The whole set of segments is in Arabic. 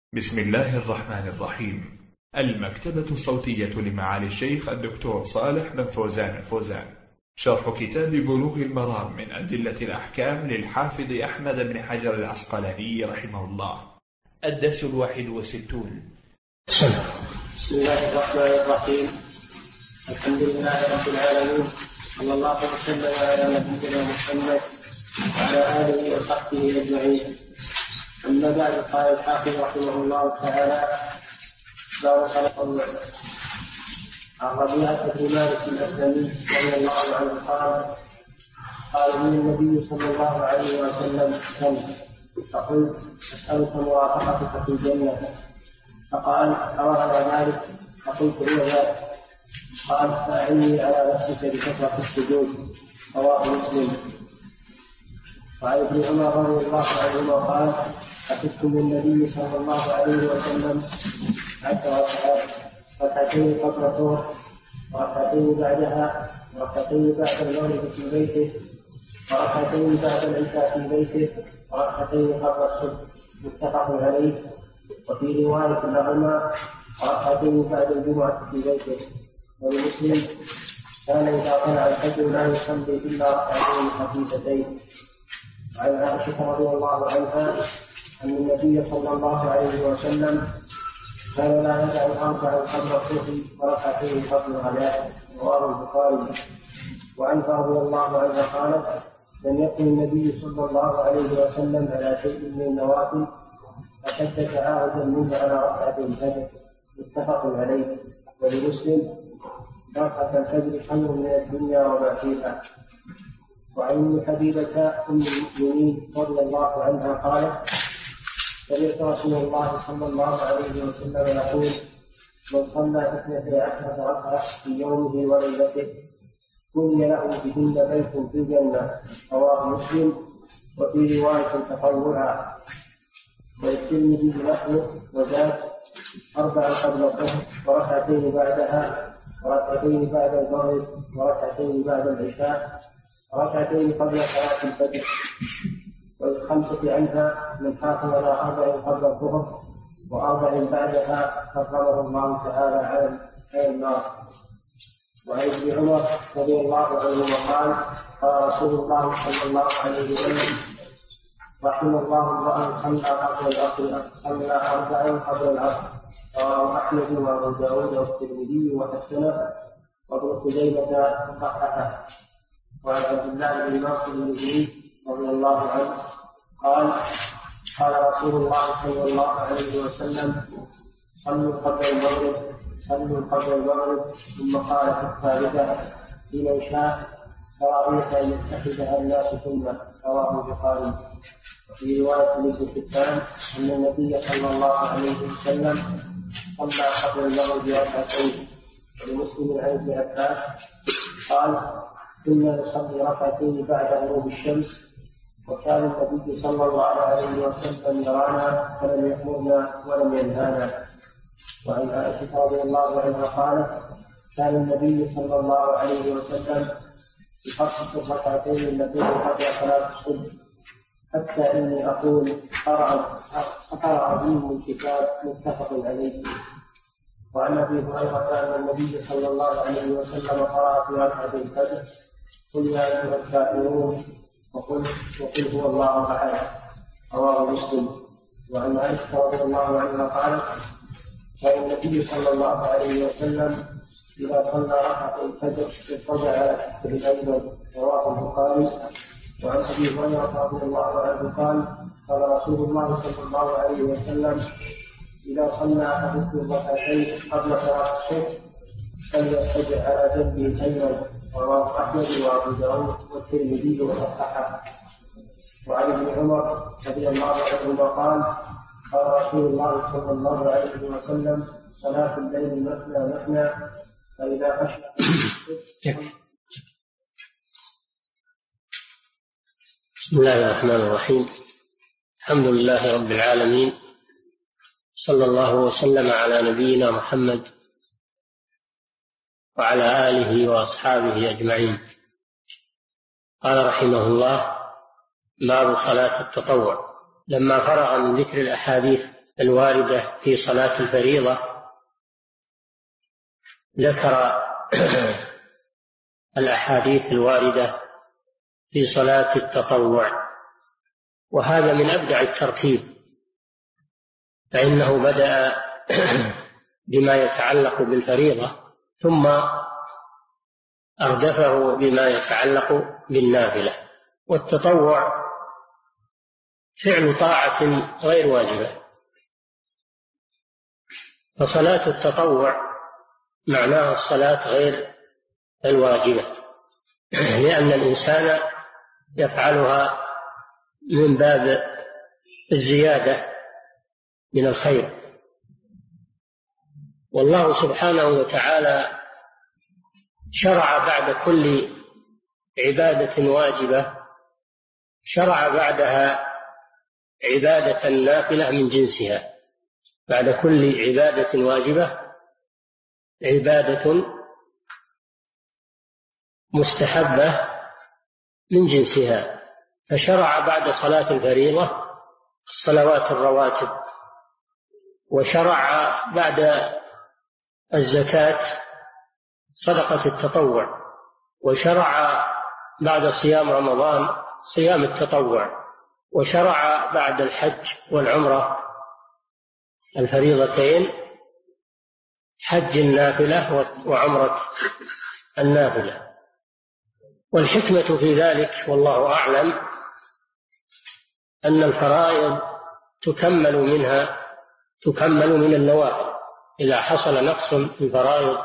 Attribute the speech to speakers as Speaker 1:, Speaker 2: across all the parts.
Speaker 1: بسم الله الرحمن الرحيم. المكتبة الصوتية لمعالي الشيخ الدكتور صالح بن فوزان الفوزان، شرح كتاب بلوغ المرام من أدلة الأحكام للحافظ أحمد بن حجر العسقلاني رحمه الله. الدرس 61.
Speaker 2: بسم الله الرحمن الرحيم. الحمد لله رب العالمين، صلى الله وسلم على نبينا محمد وعلى آله وصحبه أجمعين. أما بعد، قال الحافظ رحمه الله تعالى: باب خلق الوعد. عن ربيعة بن مالك الأسلمي رضي الله عنه قال من النبي صلى الله عليه وسلم: فقلت: أسألك مرافقتك في الجنة. فقال: أرى ذلك؟ فقلت: إيه ذلك؟ قال: فأعني على نفسك بكثرة السجود. رواه مسلم. وعن ابن عمر رضي الله عنهما قال: أتيتم النبي صلى الله عليه وسلم 10 ركعات، ركعتين قبل الظهر وركعتين بعدها، وركعتين بعد المغرب في بيته، وركعتين بعد العشاء في بيته، وركعتين قبل الصبح. متفق عليه. وفي رواية لهما: وركعتين بعد الجمعة في بيته. ولمسلم: كان إذا طلع الفجر لا يصلي إلا ركعتين خفيفتين. عن عائشة رضي الله عنها أن النبي صلى الله عليه وسلم كان لا يدع 4 قبل الصبح وركعتين قبل الغداء. رواه البخاري. وعنها رضي الله عنها قالت: لم يكن النبي صلى الله عليه وسلم على شيء من النوافل أشد تعاهدا منه على ركعة الفجر. متفق عليه. ولمسلم: ركعة الفجر خير من الدنيا وما فيها. وعن ام حبيبة أم المؤمنين رضي الله عنها قالت: سمعت رسول الله صلى الله عليه وسلم يقول: من صلى 12 ركعة في يومه وليلته بني له بهن بيت في الجنة. رواه مسلم. وفي رواية تطوعا. وللترمذي نحو وزاد: 4 قبل الظهر وركعتين بعدها، وركعتين بعد المغرب، وركعتين بعد العشاء، وركعتين قبل صلاة الفجر. والخمسة عنها: من حافظ على 4 قبل الظهر و4 بعدها حرمه الله تعالى على النار. وعن ابن عمر رضي الله عنه قال: قال رسول الله صلى الله عليه وسلم: رحم الله امرأ صلى 4 قبل العصر. رواه أحمد وأبو داود والترمذي وحسنه، وابن خزيمة صححه. وعن عبد الله بن ناصر المزني رضي الله عنه قال: قال رسول الله صلى الله عليه وسلم: صلوا قبل المغرب. ثم قال في الثالثة: لمن شاء كراهية أن يتخذها الناس ثم. رواه البخاري. وفي رواية لابن حبان أن النبي صلى الله عليه وسلم صلى قبل المغرب ركعتين. ولمسلم عن ابن عباس قال: كنا نصلي ركعتين بعد غروب الشمس، وكان النبي صلى الله عليه وسلم يرانا فلم يأمرنا ولم ينهانا. وعن عائشة رضي الله عنها قالت: كان النبي صلى الله عليه وسلم يخصص الركعتين اللتين قبل صلاة الصبح، حتى إني أقول: قرأ بهم الكتاب. متفق عليه. وعن أبي هريرة أن النبي صلى الله عليه وسلم قرأ في ركعة الفجر: قل يا أيها الكافرون وقل هو الله أحد. رواه مسلم. وعن عائشة رضي الله عنها قالت: كان النبي صلى الله عليه وسلم إذا صلى ركعة الفجر اضطجع على كفه الأيمن. رواه البخاري. وعن أبي هريرة رضي الله عنه قال رسول الله صلى الله عليه وسلم: إذا صلى أحدكم ركعتين قبل صلاة الصبح فليضطجع على جنبه الأيمن. رواه أحمد وأبو داود والترمذي وصححه. وعن ابن عمر رضي الله عنهما قال رسول الله صلى الله عليه وسلم: صلاة الليل مثنى فإذا خشي.
Speaker 3: بسم الله الرحمن الرحيم. الحمد لله رب العالمين، صلى الله وسلم على نبينا محمد وعلى آله وأصحابه أجمعين. قال رحمه الله: باب صلاة التطوع. لما فرغ من ذكر الأحاديث الواردة في صلاة الفريضة ذكر الأحاديث الواردة في صلاة التطوع، وهذا من أبدع الترتيب، فإنه بدأ بما يتعلق بالفريضة ثم أردفه بما يتعلق بالنافلة. والتطوع فعل طاعة غير واجبة، فصلاة التطوع معناها الصلاة غير الواجبة، لأن الإنسان يفعلها من باب الزيادة من الخير. والله سبحانه وتعالى شرع بعد كل عبادة واجبة شرع بعدها عبادة نافلة من جنسها. بعد كل عبادة واجبة عبادة مستحبة من جنسها، فشرع بعد صلاة الفريضة الصلوات الرواتب، وشرع بعد الزكاة صدقة التطوع، وشرع بعد صيام رمضان صيام التطوع، وشرع بعد الحج والعمرة الفريضتين حج النافلة وعمرة النافلة. والحكمة في ذلك والله أعلم أن الفرائض تكمل من النوافل. إذا حصل نقص في الفرائض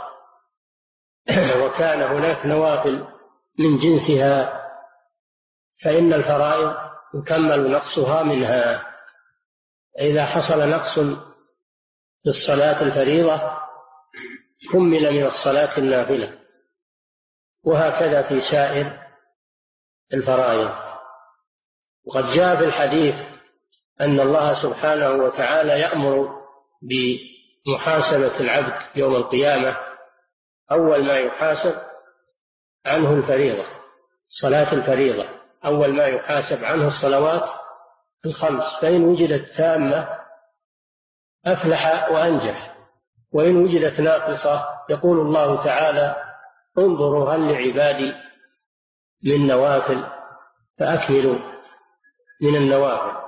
Speaker 3: وكان هناك نوافل من جنسها فإن الفرائض يكمل نقصها منها. إذا حصل نقص في الصلاة الفريضة كمل من الصلاة النافلة، وهكذا في سائر الفرائض. وقد جاء في الحديث أن الله سبحانه وتعالى يأمر بمحاسبة العبد يوم القيامة، أول ما يحاسب عنه الفريضة، صلاة الفريضة أول ما يحاسب عنه الصلوات الخمس، فإن وجدت تامة أفلح وأنجح، وإن وجدت ناقصة يقول الله تعالى انظروا هل لعبادي من نوافل فأكملوا من النوافل.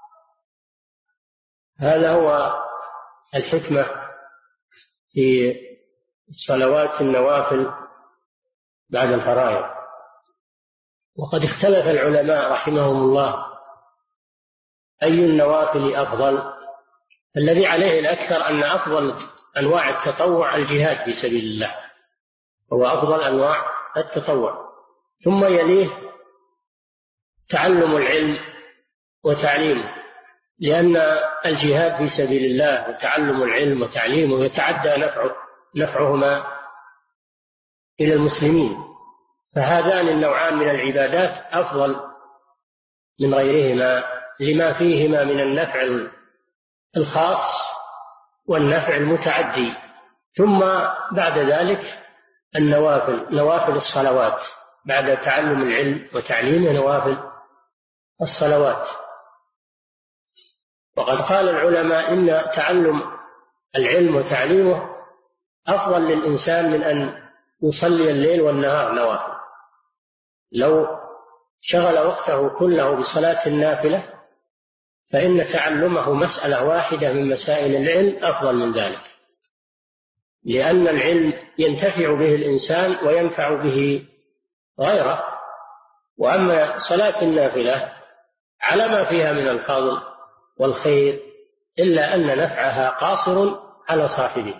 Speaker 3: هذا هو الحكمة في الصلوات النوافل بعد الفرائض. وقد اختلف العلماء رحمهم الله أي النوافل أفضل. الذي عليه الأكثر أن أفضل أنواع التطوع الجهاد في سبيل الله، هو أفضل أنواع التطوع، ثم يليه تعلم العلم وتعليمه، لأن الجهاد في سبيل الله وتعلم العلم وتعليمه يتعدى نفعهما إلى المسلمين، فهذان النوعان من العبادات أفضل من غيرهما لما فيهما من النفع الخاص والنفع المتعدي. ثم بعد ذلك النوافل، نوافل الصلوات بعد تعلم العلم وتعليمه، نوافل الصلوات. وقد قال العلماء إن تعلم العلم وتعليمه أفضل للإنسان من أن يصلي الليل والنهار نوافل. لو شغل وقته كله بصلاة النافلة فإن تعلمه مسألة واحدة من مسائل العلم أفضل من ذلك، لأن العلم ينتفع به الإنسان وينفع به غيره. وأما صلاة النافلة على ما فيها من الفضل والخير إلا أن نفعها قاصر على صاحبه،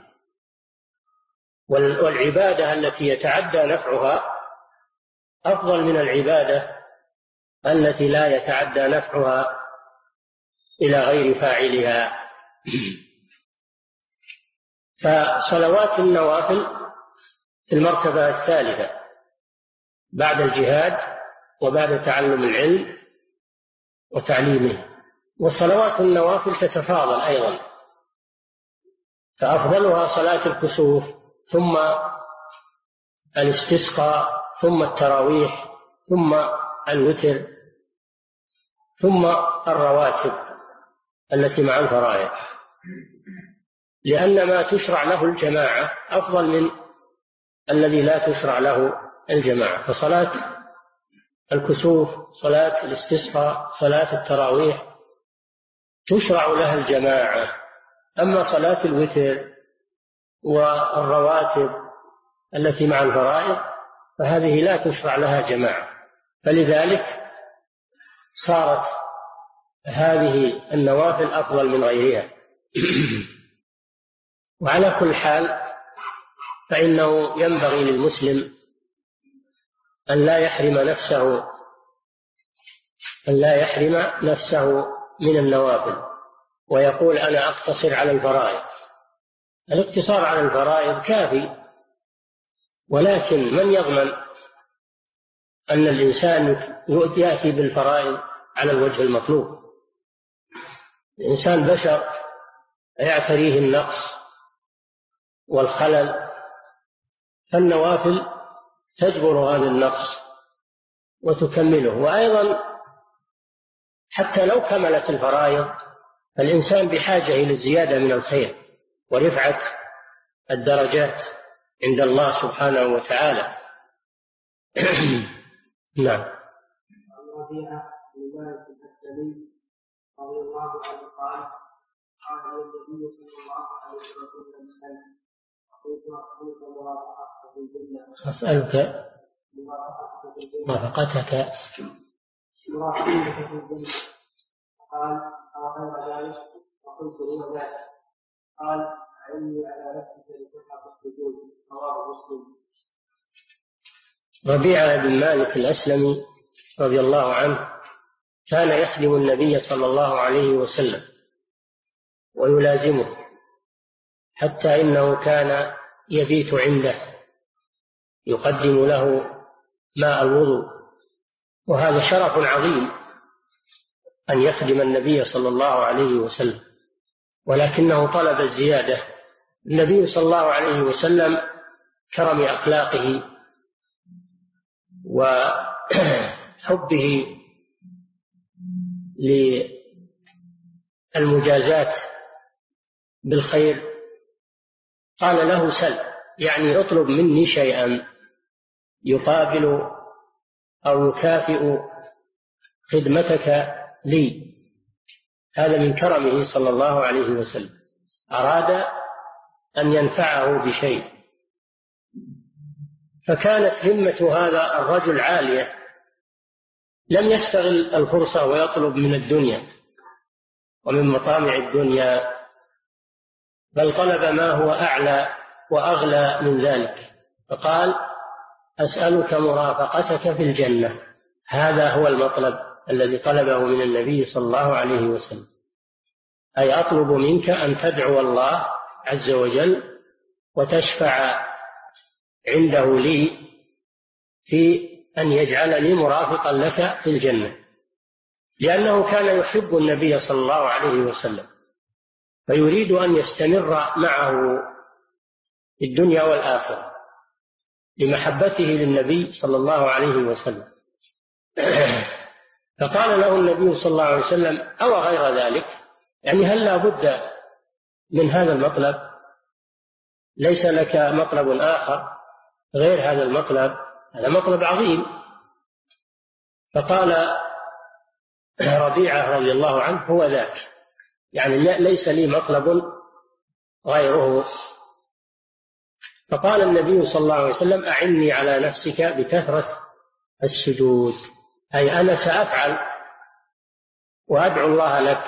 Speaker 3: والعبادة التي يتعدى نفعها أفضل من العبادة التي لا يتعدى نفعها إلى غير فاعلها. فصلوات النوافل في المرتبة الثالثة بعد الجهاد وبعد تعلم العلم وتعليمه. وصلوات النوافل تتفاضل أيضا، فأفضلها صلاة الكسوف، ثم الاستسقاء، ثم التراويح، ثم الوتر، ثم الرواتب التي مع الفرائض. لأن ما تشرع له الجماعة أفضل من الذي لا تشرع له الجماعة. فصلاة الكسوف، صلاة الاستسقاء، صلاة التراويح تشرع لها الجماعة. أما صلاة الوتر والرواتب التي مع الفرائض فهذه لا تشرع لها جماعة، فلذلك صارت هذه النوافل أفضل من غيرها. وعلى كل حال فإنه ينبغي للمسلم أن لا يحرم نفسه من النوافل ويقول أنا أقتصر على الفرائض. الاقتصار على الفرائض كافي، ولكن من يضمن أن الإنسان يأتي بالفرائض على الوجه المطلوب؟ الإنسان بشر يعتريه النقص والخلل، فالنوافل تجبر هذا النقص وتكمله. وأيضا حتى لو كملت الفرائض فالإنسان بحاجة إلى الزيادة من الخير ورفعة الدرجات عند الله سبحانه وتعالى. نعم.
Speaker 2: رضي الله عنه قال قال النبي صلى الله عليه وسلم
Speaker 3: أسألك مرافقتك
Speaker 2: في الجنة. قال غير ذلك، وقلت هو ذلك. قال علمي على نفسك بصحة السجود. رواه مسلم.
Speaker 3: ربيعة بن مالك الأسلمي رضي الله عنه كان يخدم النبي صلى الله عليه وسلم ويلازمه، حتى إنه كان يبيت عنده يقدم له ماء الوضوء، وهذا شرف عظيم أن يخدم النبي صلى الله عليه وسلم، ولكنه طلب الزيادة. النبي صلى الله عليه وسلم كرم أخلاقه وحبه للمجازات بالخير قال له سل، يعني اطلب مني شيئا يقابل أو يكافئ خدمتك لي. هذا من كرمه صلى الله عليه وسلم، أراد أن ينفعه بشيء، فكانت همة هذا الرجل عالية، لم يستغل الفرصة ويطلب من الدنيا ومن مطامع الدنيا، بل طلب ما هو أعلى وأغلى من ذلك، فقال أسألك مرافقتك في الجنة. هذا هو المطلب الذي طلبه من النبي صلى الله عليه وسلم، أي أطلب منك أن تدعو الله عز وجل وتشفع عنده لي في أن يجعلني مرافقا لك في الجنة، لأنه كان يحب النبي صلى الله عليه وسلم فيريد أن يستمر معه في الدنيا والآخرة لمحبته للنبي صلى الله عليه وسلم. فقال له النبي صلى الله عليه وسلم أو غير ذلك، يعني هل لا بد من هذا المطلب؟ ليس لك مطلب آخر غير هذا المطلب؟ هذا مطلب عظيم. فقال ربيعة رضي الله عنه هو ذاك، يعني ليس لي مطلب غيره. فقال النبي صلى الله عليه وسلم أعني على نفسك بكثرة السجود، أي أنا سأفعل وأدعو الله لك،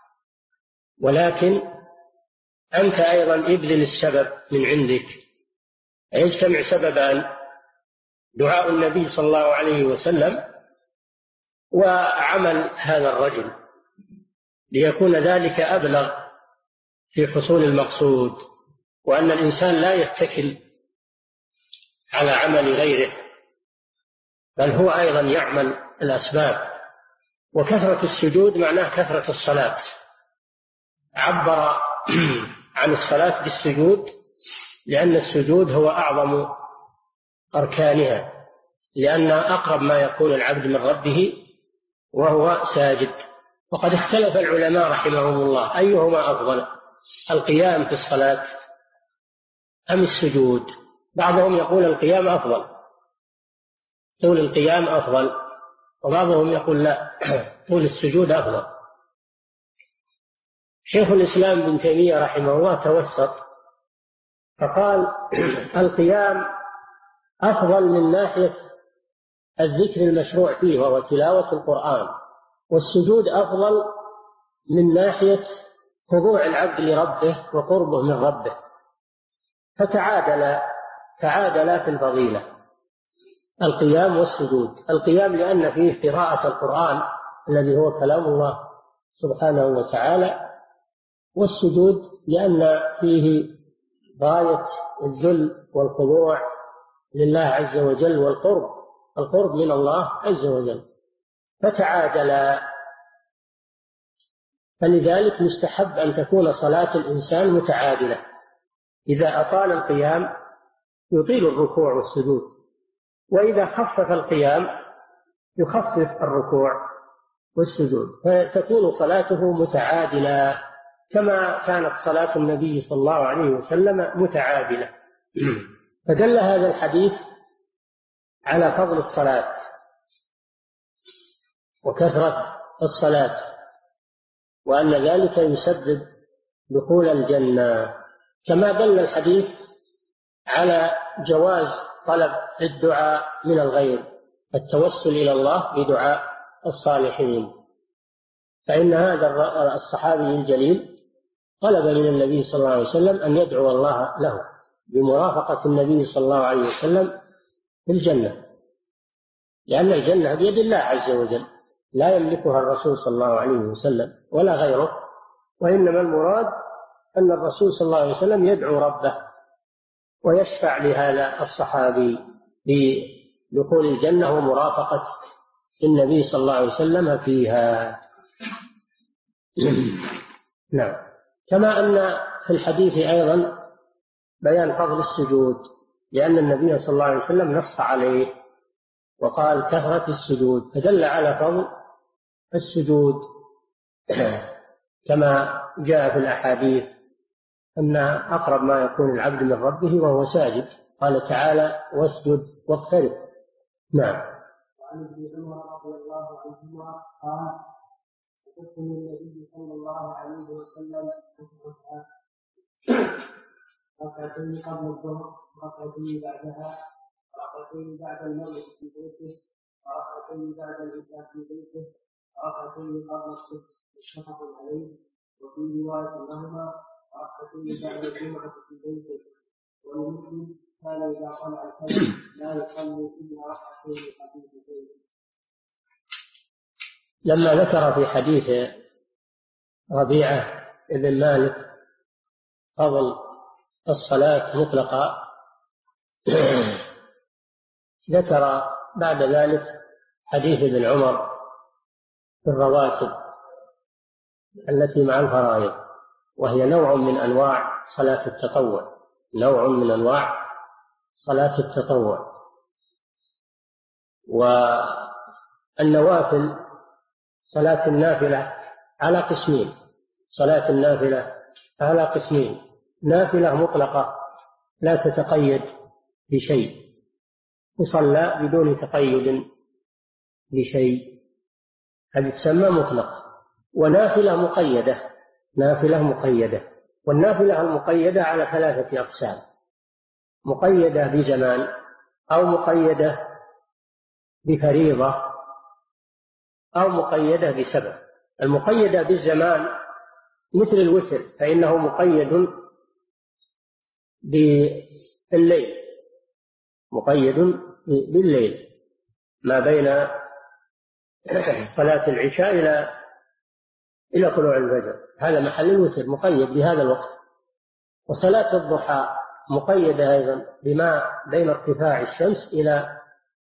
Speaker 3: ولكن أنت أيضا ابذل السبب من عندك. يجتمع سببان: دعاء النبي صلى الله عليه وسلم وعمل هذا الرجل، ليكون ذلك أبلغ في حصول المقصود، وأن الإنسان لا يتكل على عمل غيره بل هو أيضا يعمل الأسباب. وكثرة السجود معناه كثرة الصلاة، عبر عن الصلاة بالسجود لأن السجود هو أعظم أركانها، لأن أقرب ما يكون العبد من ربه وهو ساجد. وقد اختلف العلماء رحمهم الله أيهما أفضل، القيام في الصلاة أم السجود؟ بعضهم يقول القيام أفضل، طول القيام أفضل، وبعضهم يقول لا، طول السجود أفضل. شيخ الإسلام ابن تيمية رحمه الله توسط فقال القيام أفضل من ناحية الذكر المشروع فيه وهو تلاوة القرآن، والسجود أفضل من ناحية خضوع العبد لربه وقربه من ربه، فتعادلا في الفضيلة القيام والسجود. القيام لأن فيه قراءة القرآن الذي هو كلام الله سبحانه وتعالى، والسجود لأن فيه غاية الذل والخضوع لله عز وجل والقرب من الله عز وجل، فتعادلا. فلذلك يستحب أن تكون صلاة الإنسان متعادلة، إذا أطال القيام يطيل الركوع والسجود، وإذا خفف القيام يخفف الركوع والسجود، فتكون صلاته متعادلة كما كانت صلاة النبي صلى الله عليه وسلم متعادلة. فدل هذا الحديث على فضل الصلاة وكثرة الصلاة، وأن ذلك يسبب دخول الجنة، كما دل الحديث على جواز طلب الدعاء من الغير، التوسل إلى الله بدعاء الصالحين. فإن هذا الصحابي الجليل طلب من النبي صلى الله عليه وسلم أن يدعو الله له بمرافقة النبي صلى الله عليه وسلم في الجنة، لأن الجنة بيد الله عز وجل، لا يملكها الرسول صلى الله عليه وسلم ولا غيره، وإنما المراد أن الرسول صلى الله عليه وسلم يدعو ربه ويشفع لهذا الصحابي بدخول الجنة ومرافقة النبي صلى الله عليه وسلم فيها. نعم. كما أن في الحديث أيضا بيان فضل السجود، لأن النبي صلى الله عليه وسلم نص عليه وقال كثرة السجود، فدل على فضل السجود كما جاء في الأحاديث أن أقرب ما يكون العبد من ربه وهو ساجد، قال تعالى واسجد واقترب. نعم.
Speaker 2: وعن ابن عمر رضي الله عنهما قال سمعت النبي صلى الله عليه وسلم ركعتين قبل الظهر، ركعتين بعدها، ركعتين بعد المغرب في بيته، ركعتين بعد العشاء في بيته، ركعتين قبل الصبح، متفق عليه. وفي رواية لهما ركعتين بعد الجمعة في بيته. ولمسلم كان إذا طلع الفجر لا يصلي إلا ركعتين خفيفتين.
Speaker 3: لما ذكر في حديث ربيعة بن مالك فضل الصلاة مطلقا، ذكر بعد ذلك حديث ابن عمر في الرواتب التي مع الفرائض، وهي نوع من أنواع صلاة التطوع، نوع من أنواع صلاة التطوع. والنوافل صلاة النافلة على قسمين، صلاة النافلة على قسمين: نافلة مطلقة لا تتقيد بشيء، تصلى بدون تقيد بشيء، هذه تسمى مطلق. ونافلة مقيدة، نافلة مقيدة. والنافلة المقيدة على ثلاثة أقسام: مقيدة بزمان، أو مقيدة بفريضة، أو مقيدة بسبب. المقيدة بالزمان مثل الوتر، فإنه مقيد بالليل، مقيد بالليل ما بين صلاة العشاء إلى طلوع الفجر، هذا محل الوتر، مقيد بهذا الوقت. وصلاة الضحى مقيدة أيضا بما بين ارتفاع الشمس إلى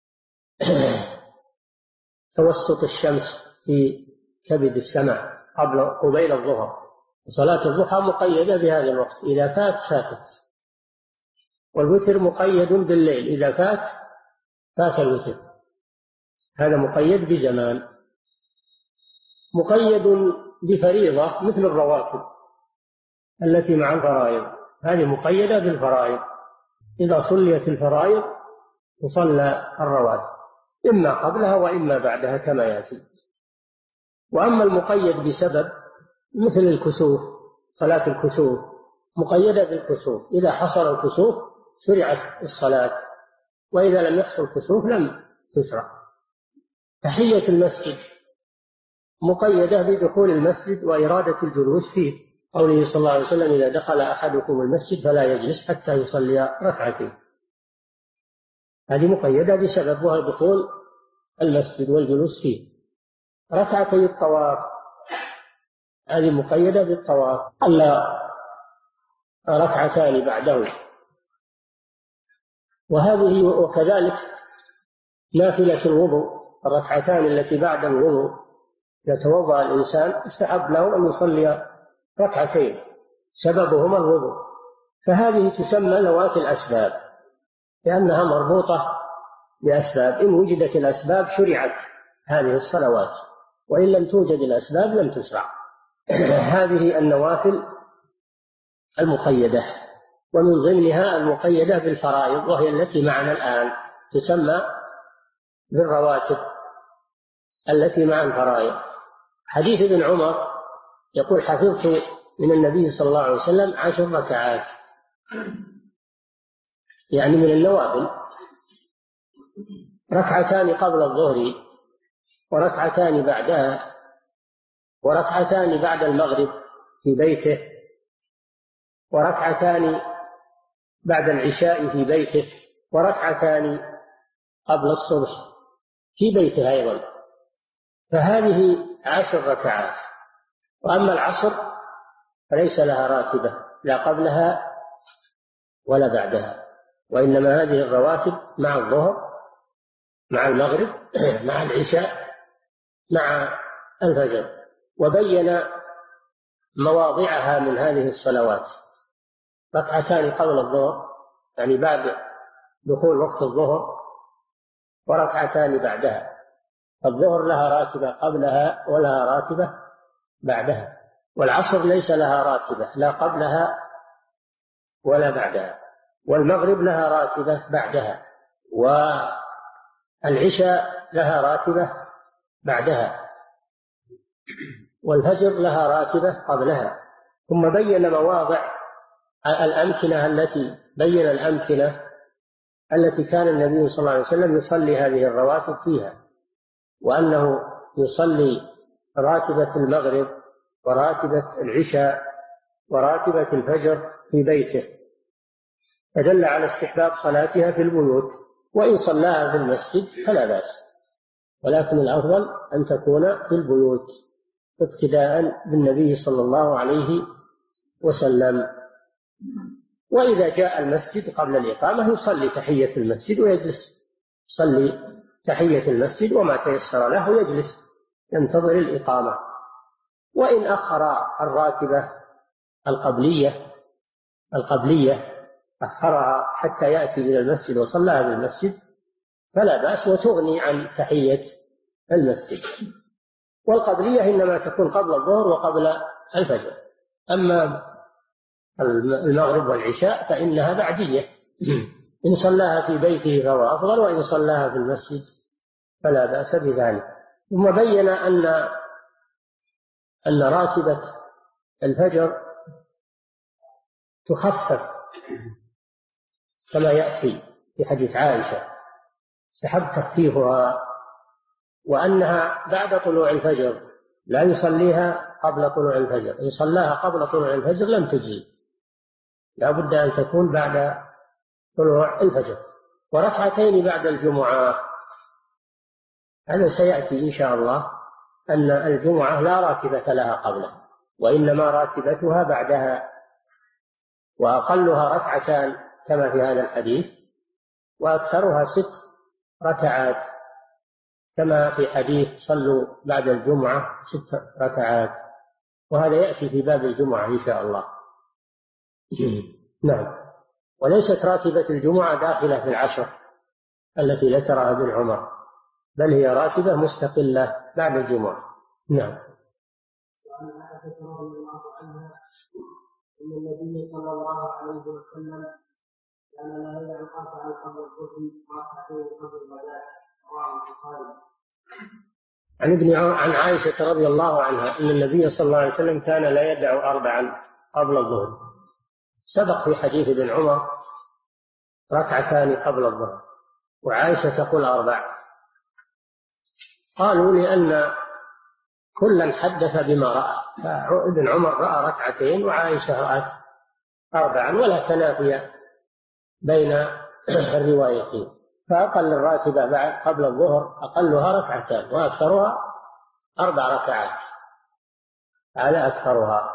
Speaker 3: توسط الشمس في كبد السماء قبيل الظهر. صلاة الضحى مقيدة بهذا الوقت، إذا فاتت. والوتر مقيد بالليل، إذا فات الوتر، هذا مقيد بزمان. مقيد بفريضة مثل الرواتب، التي مع الفرائض، هذه مقيدة بالفرائض. إذا صليت الفرائض تصلى الرواتب إما قبلها وإما بعدها كما يأتي. وأما المقيد بسبب مثل الكسوف، صلاة الكسوف مقيدة بالكسوف، إذا حصل الكسوف شرعت الصلاة، وإذا لم يحصل كسوف لم تشرع. تحية المسجد مقيدة بدخول المسجد وإرادة الجلوس فيه، قوله صلى الله عليه وسلم: إذا دخل أحدكم المسجد فلا يجلس حتى يصلي ركعتين. هذه مقيدة بسبب، وهو دخول المسجد والجلوس فيه. ركعتي الطواف هذه مقيدة بالطواف، ألا ركعتان بعده. وهذه وكذلك نافلة الوضوء، الركعتان التي بعد الوضوء يتوضأ الإنسان يستحب له أن يصلي ركعتين سببهما الوضوء، فهذه تسمى ذوات الأسباب لأنها مربوطة بأسباب. إن وجدت الأسباب شرعت هذه الصلوات، وإن لم توجد الأسباب لم تشرع. هذه النوافل المقيدة، ومن ضمنها المقيدة بالفرائض، وهي التي معنا الآن تسمى بالرواتب التي مع الفرائض. حديث ابن عمر يقول: حفظت من النبي صلى الله عليه وسلم 10 ركعات، يعني من النوافل، ركعتان قبل الظهر وركعتان بعدها وركعتان بعد المغرب في بيته وركعتان بعد العشاء في بيته وركعتان قبل الصبح في بيته أيضا. فهذه 10 ركعات. وأما العصر فليس لها راتبة لا قبلها ولا بعدها، وإنما هذه الرواتب مع الظهر مع المغرب مع العشاء مع الفجر. وبين مواضعها من هذه الصلوات: ركعتان قبل الظهر يعني بعد دخول وقت الظهر، وركعتان بعدها. الظهر لها راتبة قبلها ولها راتبة بعدها، والعصر ليس لها راتبة لا قبلها ولا بعدها، والمغرب لها راتبة بعدها، والعشاء لها راتبة بعدها، والفجر لها راتبة قبلها. ثم بين مواضع الأمكنة التي كان النبي صلى الله عليه وسلم يصلي هذه الرواتب فيها، وأنه يصلي راتبة المغرب وراتبة العشاء وراتبة الفجر في بيته، فدل على استحباب صلاتها في البيوت، وإن صلاها في المسجد فلا بأس، ولكن الأفضل أن تكون في البيوت اقتداء بالنبي صلى الله عليه وسلم. وإذا جاء المسجد قبل الإقامة يصلي تحية المسجد ويجلس، يصلي تحية المسجد وما تيسر له ويجلس ينتظر الإقامة. وإن أخر الراتبة القبلية أخرها حتى يأتي إلى المسجد وصلاها بالمسجد فلا بأس، وتغني عن تحية المسجد. والقبلية إنما تكون قبل الظهر وقبل الفجر، أما المغرب والعشاء فإنها بعدية. إن صلاها في بيته فهو أفضل، وإن صلاها في المسجد فلا بأس بذلك. ثم بين أن راتبة الفجر تخفف كما يأتي في حديث عائشة، استحب تخفيفها، وأنها بعد طلوع الفجر لا يصليها قبل طلوع الفجر، إن صلاها قبل طلوع الفجر لم تجزي، لا بد أن تكون بعد طلوع الفجر. وركعتين بعد الجمعة، هذا سيأتي إن شاء الله، أن الجمعة لا راتبة لها قبلها وإنما راتبتها بعدها، وأقلها ركعتان كما في هذا الحديث، وأكثرها 6 ركعات كما في حديث صلوا بعد الجمعة 6 ركعات، وهذا يأتي في باب الجمعة إن شاء الله. نعم. وليست راتبة الجمعة داخلة في 10 التي ذكرها ابن عمر، بل هي راتبة مستقلة بعد الجمعة. نعم.
Speaker 2: أن النبي صلى الله عليه وسلم كان لا يدع أربعا قبل الظهر وركعتين قبل الغداة. رواه البخاري.
Speaker 3: عن عائشة رضي الله عنها أن النبي صلى الله عليه وسلم كان لا يدع أربعا قبل الظهر. سبق في حديث ابن عمر ركعتان قبل الظهر، وعائشة تقول أربع. قالوا لأن كلا حدث بما رأى، فابن عمر رأى ركعتين وعائشة رأت أربعا، ولا تنافي بين الروايتين. فأقل الراتبة بعد قبل الظهر أقلها ركعتان، وأكثرها 4 ركعات على أكثرها.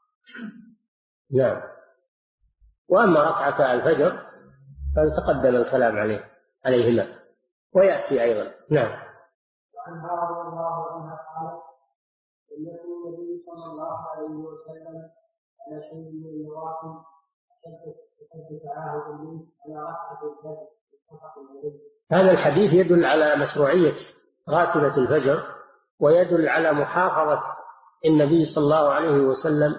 Speaker 3: نعم. وأما ركعتا الفجر فتقدم الكلام عليهما ويأتي أيضا. نعم.
Speaker 2: وعنها رضي الله عنها قالت إن النبي صلى الله عليه وسلم على شيء من النوافل أشد تعاهد منه على ركعة الفجر.
Speaker 3: هذا الحديث يدل على مشروعية راتبة الفجر، ويدل على محافظة النبي صلى الله عليه وسلم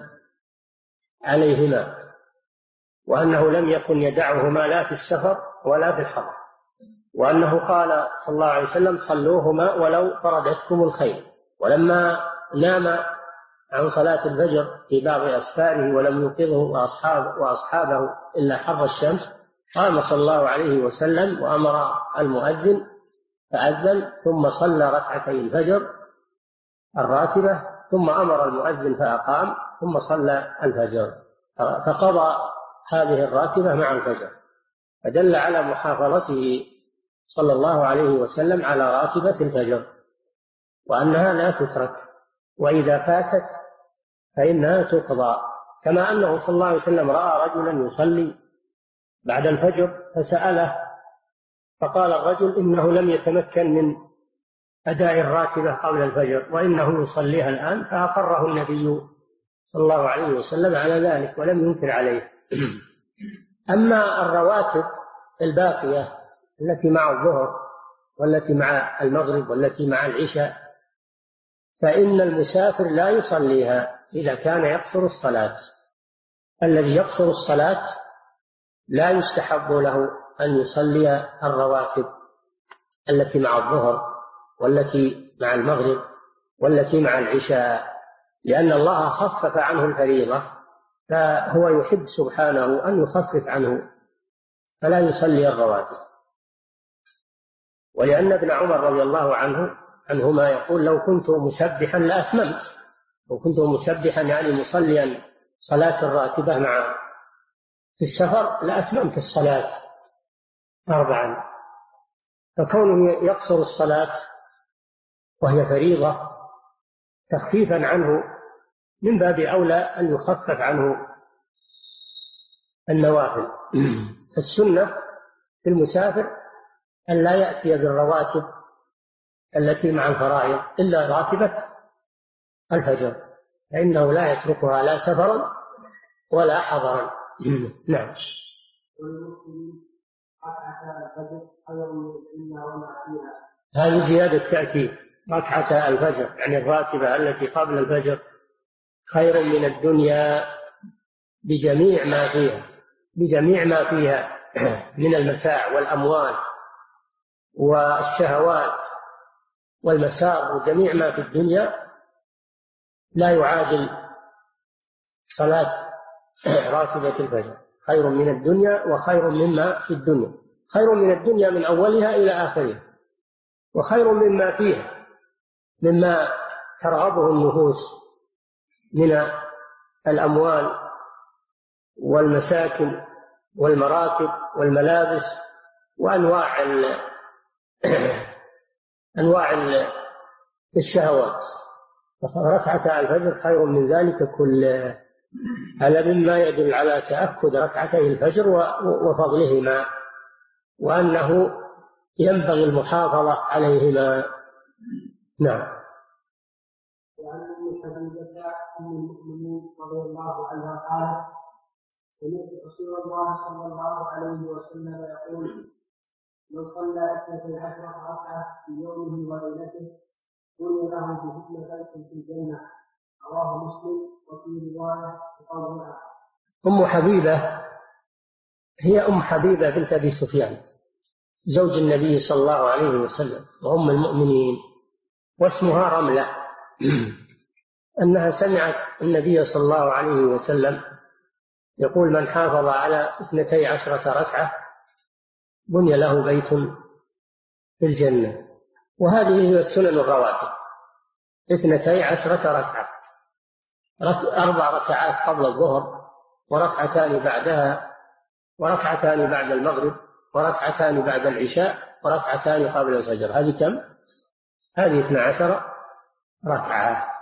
Speaker 3: عليهما، وأنه لم يكن يدعهما لا في السفر ولا في الحضر، وأنه قال صلى الله عليه وسلم صلوهما ولو فردتكم الخيل. ولما نام عن صلاة الفجر في بعض أسفاره ولم يوقظه وأصحابه إلا حر الشمس، قام صلى الله عليه وسلم وأمر المؤذن فأذن، ثم صلى ركعتي الفجر الراتبة، ثم أمر المؤذن فأقام، ثم صلى الفجر، فقضى هذه الراتبة مع الفجر، فدل على محافظته صلى الله عليه وسلم على راتبة الفجر، وأنها لا تترك، وإذا فاتت فإنها تقضى. كما أنه صلى الله عليه وسلم رأى رجلا يصلي بعد الفجر فسأله، فقال الرجل إنه لم يتمكن من أداء الراتبة قبل الفجر وإنه يصليها الآن، فأقره النبي صلى الله عليه وسلم على ذلك ولم ينكر عليه. أما الرواتب الباقية التي مع الظهر والتي مع المغرب والتي مع العشاء فإن المسافر لا يصليها إذا كان يقصر الصلاة. الذي يقصر الصلاة لا يستحب له أن يصلي الرواتب التي مع الظهر والتي مع المغرب والتي مع العشاء، لأن الله خفف عنه الفريضة، فهو يحب سبحانه أن يخفف عنه فلا يصلي الرواتب. ولأن ابن عمر رضي الله عنهما يقول لو كنت مسبحا لأتممت، لو كنت مسبحا يعني مصليا صلاة الراتبة في السفر لأتممت الصلاة 4. فكونه يقصر الصلاة وهي فريضة تخفيفا عنه من باب أولى أن يخفف عنه النوافل. فالسنة في المسافر أن لا يأتي بالرواتب التي مع الفرائض إلا راتبة الفجر، فإنه لا يتركها لا سفرا ولا حضرا. نعم. هذه زيادة تأتي ركعتا الفجر، يعني الراتبة التي قبل الفجر خير من الدنيا بجميع ما فيها من المتاع والأموال والشهوات والمسار وجميع ما في الدنيا، لا يعادل صلاة راتبة الفجر. خير من الدنيا وخير مما في الدنيا، خير من الدنيا من أولها إلى آخرها، وخير مما فيها مما ترغبه النفوس من الأموال والمساكن والمراكب والملابس وأنواع الشهوات. ركعتا الفجر خير من ذلك كله. هذا مما يدل على تأكد ركعتي الفجر وفضلهما، وأنه ينبغي المحافظة عليهما. نعم.
Speaker 2: وعن ام حبيبه ام المؤمنين رضي الله عنها قالت سمعت رسول الله صلى الله عليه وسلم يقول من صلى 12 ركعه في يومه وليلته بني له بهن بيت في الجنه. رواه مسلم. وفي روايه بقولها
Speaker 3: أم حبيبة هي أم حبيبة بنت أبي سفيان زوج النبي صلى الله عليه وسلم وأم المؤمنين، واسمها رملة. أنها سمعت النبي صلى الله عليه وسلم يقول: من حافظ على 12 ركعة بني له بيت في الجنة. وهذه هي السنن الرواتب: 12 ركعة، 4 ركعات قبل الظهر، وركعتان بعدها، وركعتان بعد المغرب، وركعتان بعد العشاء، وركعتان قبل الفجر. هذه كم؟ هذه 12 ركعة.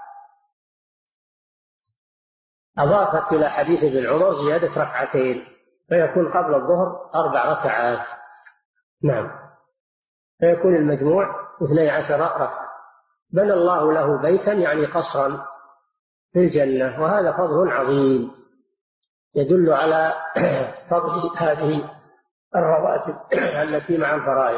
Speaker 3: أضافت إلى حديث ابن عمر زيادة ركعتين، فيكون قبل الظهر 4 ركعات. نعم، فيكون المجموع 12 ركعة. بنى الله له بيتا يعني قصرا في الجنة، وهذا فضل عظيم يدل على فضل هذه الرواتب التي مع الفرائض،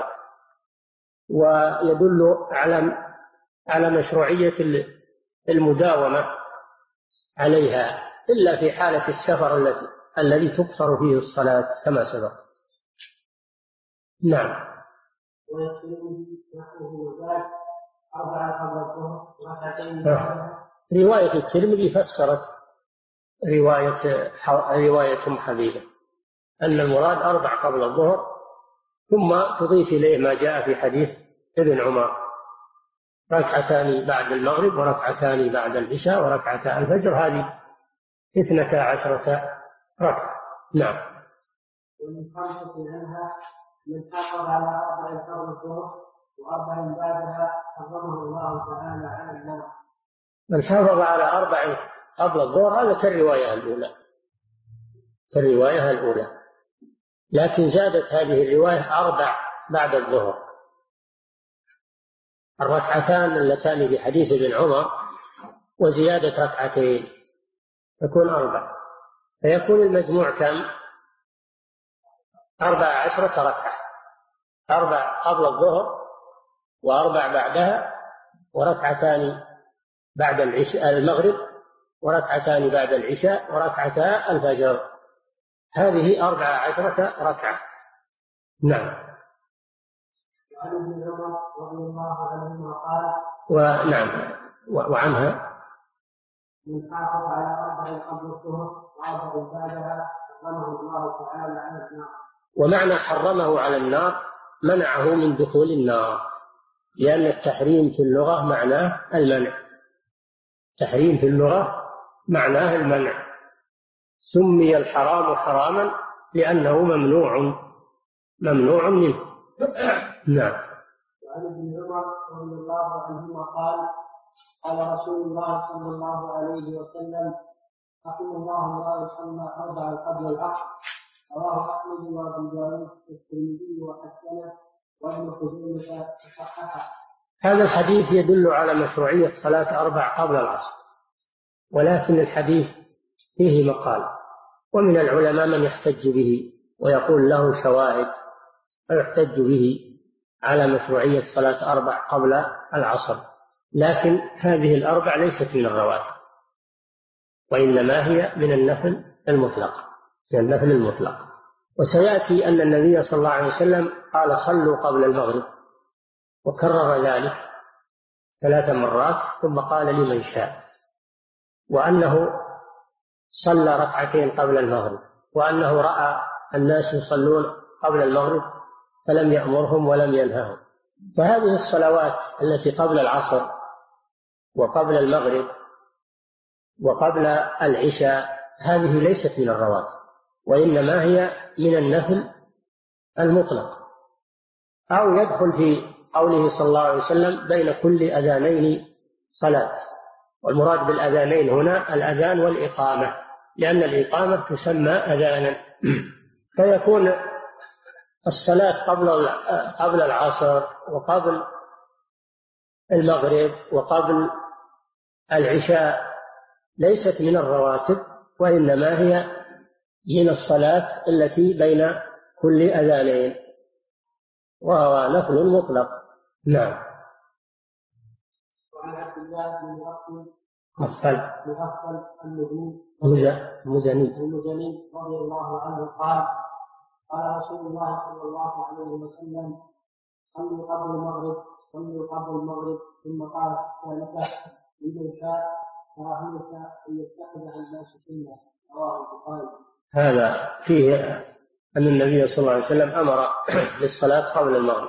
Speaker 3: ويدل على مشروعية المداومة عليها، إلا في حالة السفر الذي تقصر فيه الصلاة كما سبق. نعم. رواية الترمذي فسرت رواية أم حبيبة أن المراد 4 قبل الظهر، ثم تضيف إليه ما جاء في حديث ابن عمر: ركعتان بعد المغرب، وركعتان بعد العشاء، وركعتان الفجر. هذه 12 ركعة. نعم.
Speaker 2: ومن 5 عنها: من حافظ على 4 قبل الظهر و4 بعدها حرمه الله تعالى على النار.
Speaker 3: من حافظ على 4 قبل الظهر هذا كالرواية الأولى، لكن زادت هذه الرواية 4 بعد الظهر. الركعتان اللتان في حديث ابن عمر وزيادة ركعتين تكون 4، فيكون المجموع كم؟ 14 ركعة: 4 قبل الظهر، و4 بعدها، وركعتان بعد المغرب، وركعتان بعد العشاء، وركعتا الفجر. هذه 14 ركعة. نعم.
Speaker 2: وعن ابن عمر رضي الله عنهما قال:
Speaker 3: ونعم، وعنها:
Speaker 2: من حافظ على 4 قبل الظهر و4 بعدها حرمه الله تعالى على النار.
Speaker 3: ومعنى حرمه على النار منعه من دخول النار، لأن التحريم في اللغة معناه المنع. تحريم في اللغة معناه المنع. سمي الحرام حراما لأنه ممنوع منه. نعم.
Speaker 2: وعن ابن عمر رضي الله عنهما قال: قال رسول الله صلى الله عليه وسلم: رحم الله لا يصلى 4 قبل العصر. رواه أحمد وأبو داود والترمذي وحسنه وابن خزيمة وصححه.
Speaker 3: هذا الحديث يدل على مشروعية صلاة 4 قبل العصر، ولكن الحديث فيه مقال، ومن العلماء من يحتج به ويقول له شواهد فيحتج به على مشروعية صلاة 4 قبل العصر، لكن هذه 4 ليست من الرواتب، وإنما هي من النفل المطلق. وسيأتي أن النبي صلى الله عليه وسلم قال: صلوا قبل المغرب، وكرر ذلك 3 مرات، ثم قال: لمن شاء. وأنه صلى 2 قبل المغرب، وأنه رأى الناس يصلون قبل المغرب فلم يأمرهم ولم ينههم. فهذه الصلوات التي قبل العصر وقبل المغرب وقبل العشاء هذه ليست من الرواتب، وإنما هي من النفل المطلق، أو يدخل في قوله صلى الله عليه وسلم: بين كل أذانين صلاة. والمراد بالأذانين هنا الأذان والإقامة، لأن الإقامة تسمى أذانا. فيكون الصلاة قبل العصر وقبل المغرب وقبل العشاء ليست من الرواتب، وإنما هي من الصلاة التي بين كل أذانين، وهو نفل مطلق. نعم.
Speaker 2: وعن عبد الله بن مسعود مغفل المزني رضي الله عنه قال قال رسول الله صلى الله عليه وسلم صلوا قبل المغرب ثم قال ثالثا لمن شاء كراهية أن يتخذ الناس سنة رواه البخاري.
Speaker 3: هذا فيه أن النبي صلى الله عليه وسلم أمر بالصلاة قبل المغرب،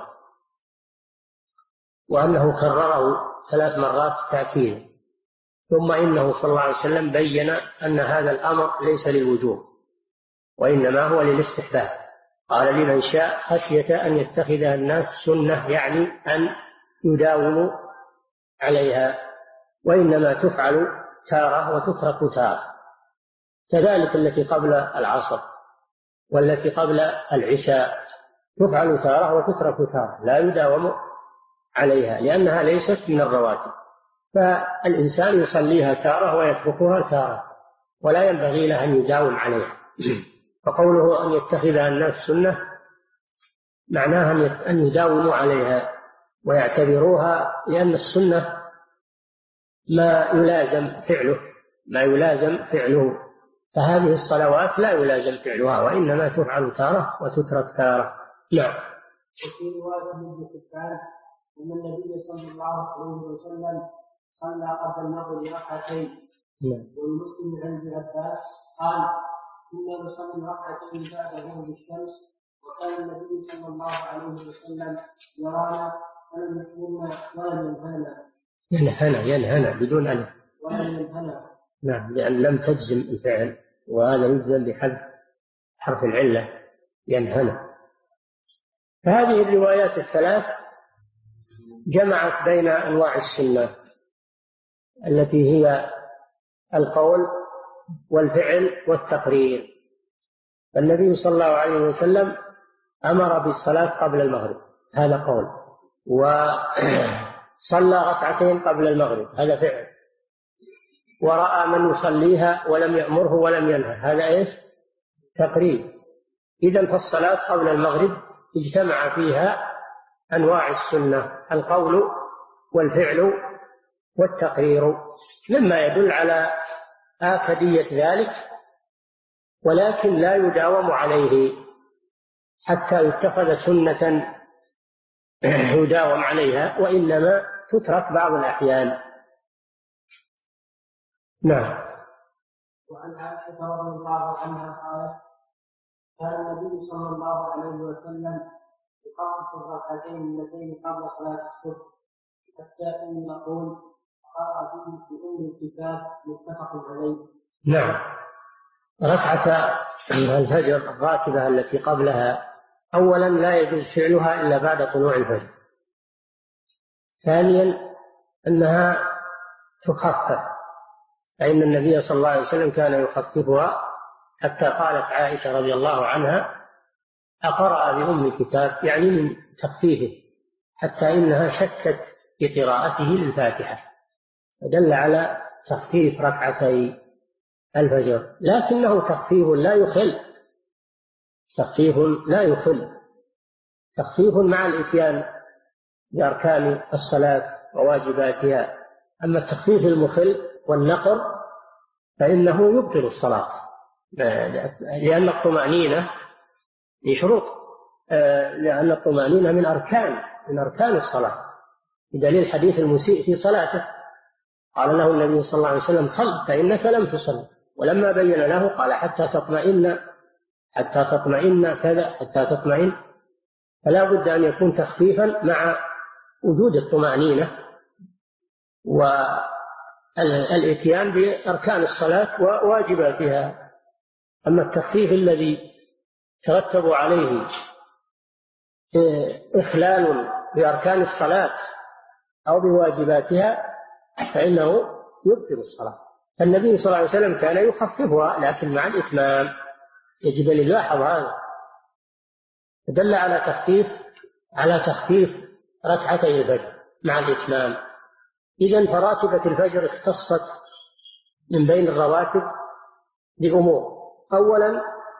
Speaker 3: وأنه كرره 3 مرات تأكيدا، ثم إنه صلى الله عليه وسلم بين أن هذا الأمر ليس للوجوب وإنما هو للاستحباب. قال لمن شاء خشية أن يتخذها الناس سنة، يعني أن يداوموا عليها، وإنما تفعل تارة وتترك تارة، كذلك التي قبل العصر والتي قبل العشاء تفعل تارة وتترك تارة، لا يداوم عليها لأنها ليست من الرواتب، فالإنسان يصليها تارة ويتركها تارة، ولا ينبغي له أن يداوم عليها. فقوله أن يتخذها الناس سنة معناها أن يداوموا عليها ويعتبروها، لأن السنة ما يلازم فعله، فهذه الصلوات لا يلازم فعلها وإنما تفعل تارة وتترك تارة. نعم.
Speaker 2: وفي رواية ابن حبان أن النبي صلى الله عليه وسلم صلى قبل المغرب ركعتين. والمسلم عن ابن عباس قال كنا نصلي ركعتين بعد غروب الشمس، وكان النبي صلى الله عليه وسلم يرانا ولم يأمرنا ولم
Speaker 3: ينهنا بدون ألف،
Speaker 2: ولم ينهنا.
Speaker 3: نعم، لأن لم تجزم الفعل، وهذا يجزم بحذف حرف العلة ينهنا. فهذه الروايات الثلاث جمعت بين أنواع السنة التي هي القول والفعل والتقرير. النبي صلى الله عليه وسلم أمر بالصلاة قبل المغرب، هذا قول، وصلى ركعتين قبل المغرب، هذا فعل، ورأى من يصليها ولم يأمره ولم ينهى، هذا إيش؟ تقرير. إذن فالصلاة قبل المغرب اجتمع فيها أنواع السنة، القول والفعل والتقرير، مما يدل على آكدية ذلك، ولكن لا يداوم عليه حتى يتخذ سنة يداوم عليها، وإنما تترك بعض الأحيان. نعم.
Speaker 2: وعن عائشة رضي الله عنها قالت كان النبي صلى الله عليه وسلم يخفف الركعتين اللتين قبل صلاة الصبح، حتى إن يقول قرأ به في أم الكتاب، متفق عليه.
Speaker 3: نعم. ركعة الفجر الراتبة التي قبلها أولا لا يجوز فعلها إلا بعد طلوع الفجر. ثانيا أنها تخفف، فإن النبي صلى الله عليه وسلم كان يخففها، حتى قالت عائشة رضي الله عنها أقرأ بأم الكتاب، يعني من تخفيفه، حتى إنها شكت في قراءته للفاتحة، فدل على تخفيف ركعتي الفجر، لكنه تخفيف لا يخل، تخفيف مع الإتيان بأركان الصلاة وواجباتها. أما التخفيف المخل والنقر فإنه يبطل الصلاة، لأن الطمأنينة شروط، لأن الطمأنينة من أركان الصلاة، بدليل حديث المسيء في صلاته، قال له النبي صلى الله عليه وسلم صل فإنك لم تصل، ولما بين له قال حتى تطمئن كذا، حتى تطمئن، فلا بد أن يكون تخفيفا مع وجود الطمأنينة والإتيان بأركان الصلاة وواجباتها. أما التخفيف الذي ترتب عليه إخلال بأركان الصلاة أو بواجباتها فإنه يبطل الصلاة. فالنبي صلى الله عليه وسلم كان يخففها لكن مع الإتمام، يجب أن يلاحظ هذا، دل على تخفيف ركعتي الفجر مع الإتمام. إذن فراتبة الفجر اختصت من بين الرواتب بأمور: أولا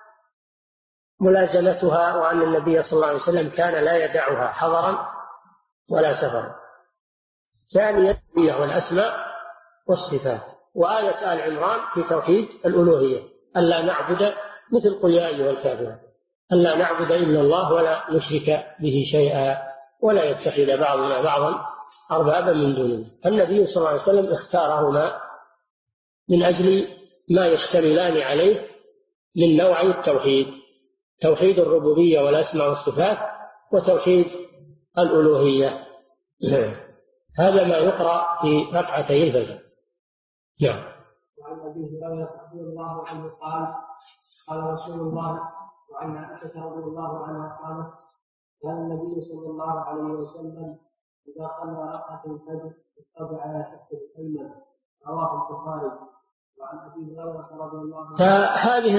Speaker 3: ملازمتها، وأن النبي صلى الله عليه وسلم كان لا يدعها حضرا ولا سفرا. ثانيا والأسماء والصفات، وآية آل عمران في توحيد الألوهية، ألا نعبد مثل قل يا أيها الكافرون، ألا نعبد إلا الله ولا نشرك به شيئا ولا يتخذ بعضنا بعضا أربابا من دون الله. النبي صلى الله عليه وسلم اختارهما من أجل ما يشتملان عليه من نوع التوحيد، توحيد الربوبية والأسماء والصفات وتوحيد الألوهية. هذا ما يقرأ في ركعتي الفجر. نعم.
Speaker 2: وعن أبي هريرة رضي الله عنه قال قال رسول الله، وعن عائشة رضي الله عنها قالت كان النبي صلى الله عليه وسلم إذا صلى ركعة الفجر استرجع على شقه الأيمن، رواه البخاري. وعن أبي هريرة رضي الله عنه.
Speaker 3: فهذه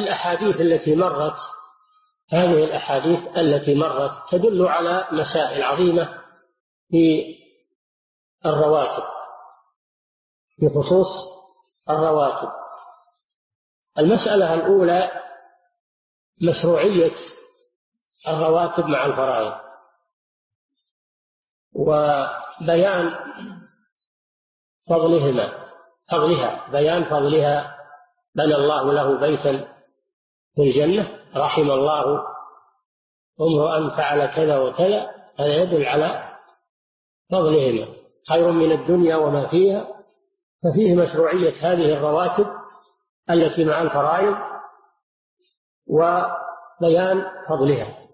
Speaker 3: الأحاديث التي مرت تدل على مسائل عظيمة في الرواتب، في خصوص الرواتب. المسألة الأولى مشروعية الرواتب مع الفرائض، وبيان بيان فضلها. بنى الله له بيتا في الجنة، رحم الله امرؤا فعل كذا وكذا، هذا يدل على فضلهما، خير من الدنيا وما فيها. ففيه مشروعية هذه الرواتب التي مع الفرائض وبيان فضلها،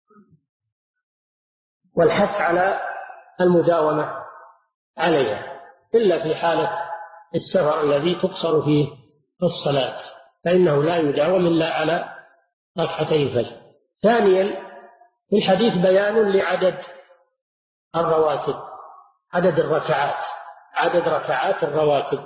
Speaker 3: والحث على المداومة عليها، إلا في حالة السفر الذي تقصر فيه الصلاة، فإنه لا يداوم إلا على ركعتي الفجر. ثانيا في الحديث بيان لعدد الرواتب، عدد ركعات الرواتب،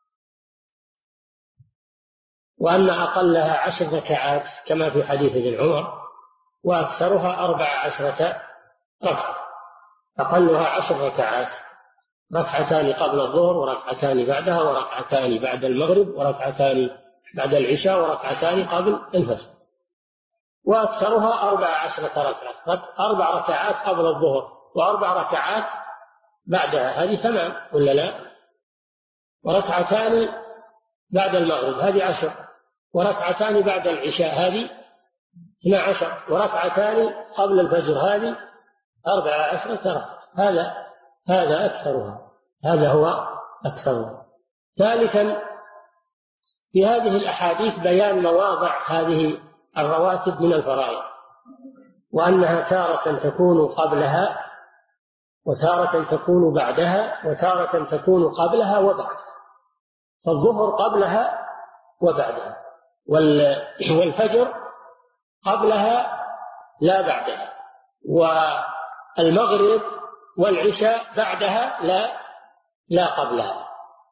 Speaker 3: وأن أقلها 10 ركعات كما في حديث ابن عمر، وأكثرها 14 ركعة. أقلها 10 ركعات، ركعتان قبل الظهر وركعتان بعدها وركعتان بعد المغرب وركعتان بعد العشاء وركعتان قبل الفجر، وأكثرها 14 ركعة، 4 ركعات قبل الظهر و4 ركعات بعدها، هذه 8 ولا لا؟ وركعتان بعد المغرب هذه 10، وركعتان بعد العشاء هذه 12، وركعتان قبل الفجر هذه 14 ركعة. هذا أكثرها، هذا هو أكثرها. ثالثا في هذه الأحاديث بيان مواضع هذه الرواتب من الفرائض، وأنها تارة تكون قبلها وتارة تكون بعدها وتارة تكون قبلها وبعدها، فالظهر قبلها وبعدها، والفجر قبلها لا بعدها، والمغرب والعشاء بعدها لا قبلها.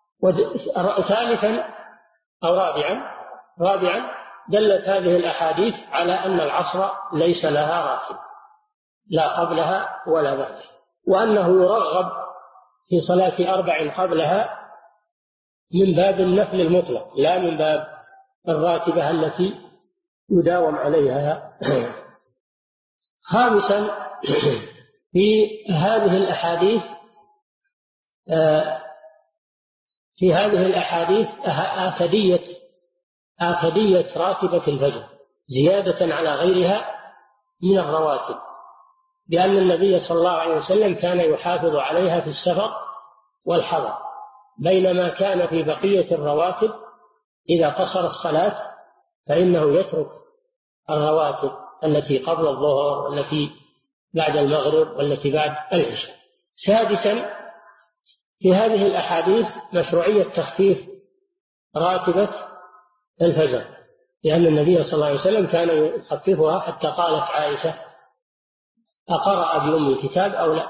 Speaker 3: ثالثا أو رابعا دلت هذه الأحاديث على أن العصر ليس لها راتب، لا قبلها ولا بعدها، وأنه يرغب في صلاة 4 قبلها من باب النفل المطلق لا من باب الراتبة التي يداوم عليها. خامسا في هذه الأحاديث آكدية راتبة الفجر زيادة على غيرها من الرواتب، لأن النبي صلى الله عليه وسلم كان يحافظ عليها في السفر والحضر، بينما كان في بقية الرواتب إذا قصر الصلاة فإنه يترك الرواتب التي قبل الظهر والتي بعد المغرب والتي بعد العشاء. سادسا في هذه الأحاديث مشروعية تخفيف راتبة الفجر، لأن النبي صلى الله عليه وسلم كان يخففها حتى قالت عائشة أقرأ بأم الكتاب أو لا.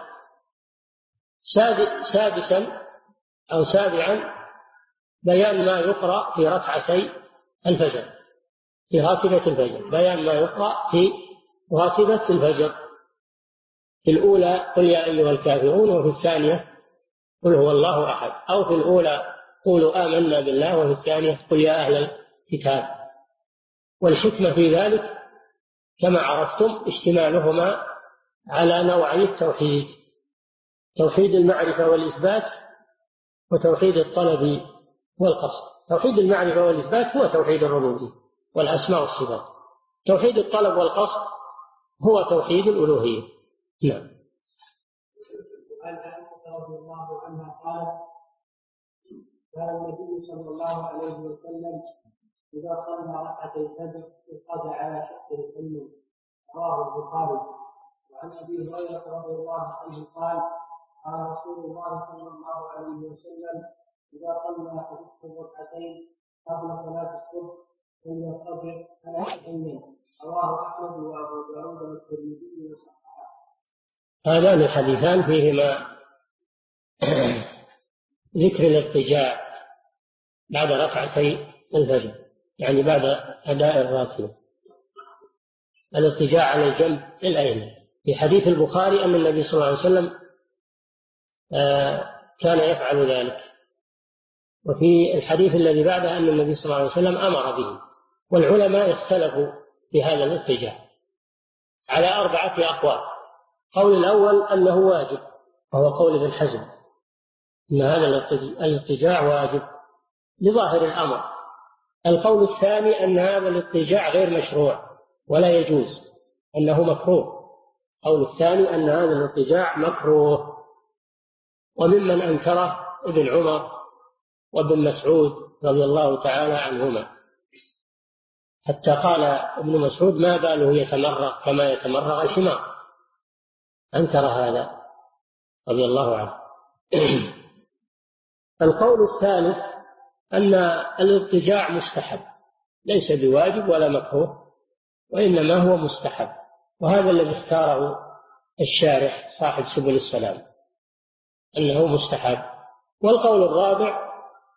Speaker 3: سادسا أو سابعا بيان ما يقرأ في ركعتي الفجر، في راتبة الفجر، بيان ما يقرأ في راتبة الفجر، في الأولى قل يا أيها الكافرون، وفي الثانية قل هو الله أحد، أو في الأولى قولوا آمنا بالله، وفي الثانية قل يا أهل الكتاب. والحكمة في ذلك كما عرفتم اشتمالهما على نوعي التوحيد، توحيد المعرفة والإثبات وتوحيد الطلب والقصد. توحيد المعرفة والإثبات هو توحيد الربوبية والأسماء والصفات. توحيد الطلب والقصد هو توحيد الألوهية. نعم.
Speaker 2: وعن عائشة رضي الله عنها قالت كان النبي صلى الله عليه وسلم إذا صلى ركعتي الفجر اضطجع على شقه اليمين، رواه البخاري. وعن أبي هريرة رضي الله عنه قال قال رسول الله صلى الله عليه وسلم إذا صلى أحدكم ركعتين قبل صلاة الصبح فليضطجع على شقه اليمين، رواه أحمد وأبو داود والترمذي وصححه.
Speaker 3: هذان الحديثان فيهما ذكر الاضطجاع بعد ركعتي الفجر، يعني بعد أداء الراتبة، الاضطجاع على الجنب الأيمن. في حديث البخاري أن النبي صلى الله عليه وسلم كان يفعل ذلك، وفي الحديث الذي بعده أن النبي صلى الله عليه وسلم أمر به. والعلماء اختلفوا في هذا الاضطجاع على 4 أقوال. قول الأول أنه واجب، وهو قول ابن حزم أن هذا الاضطجاع واجب لظاهر الأمر. القول الثاني أن هذا الاضطجاع غير مشروع ولا يجوز، أنه مكروه. القول الثاني أن هذا الاضطجاع مكروه، وممن أنكره ابن عمر وابن مسعود رضي الله تعالى عنهما، حتى قال ابن مسعود ما باله يتمرغ كما يتمرغ الحمار، أنكر هذا رضي الله عنه. القول الثالث أن الاضطجاع مستحب، ليس بواجب ولا مكروه، وإنما هو مستحب، وهذا الذي اختاره الشارح صاحب سبل السلام أنه مستحب. والقول الرابع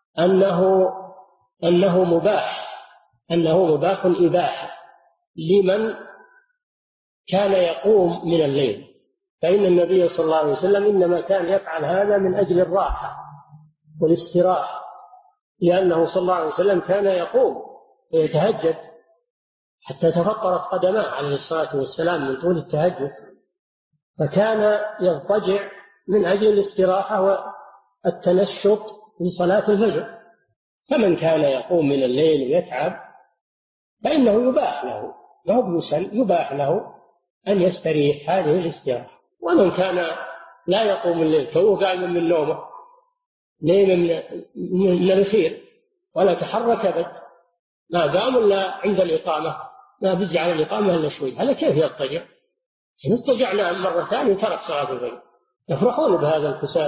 Speaker 3: أنه مباح إباحة لمن كان يقوم من الليل، فإن النبي صلى الله عليه وسلم إنما كان يفعل هذا من أجل الراحة والاستراحة، لأنه صلى الله عليه وسلم كان يقوم ويتهجد حتى تفطرت قدماه عليه الصلاة والسلام من طول التهجد، فكان يضطجع من أجل الاستراحة والتنشط في صلاة الفجر. فمن كان يقوم من الليل ويتعب فإنه يباح له، يباح له أن يستريح هذه الاستراحة. ومن كان لا يقوم الليل، توه قاعد من نومه نيم من الخير ولا تحرك أبد، ما قام إلا عند الإقامة، ما بيجي على الإقامة إلا شوي، هذا كيف يضطجع؟ إن اضطجع نام مرة ثانية وترك صلاة الفجر. يفرحون بهذا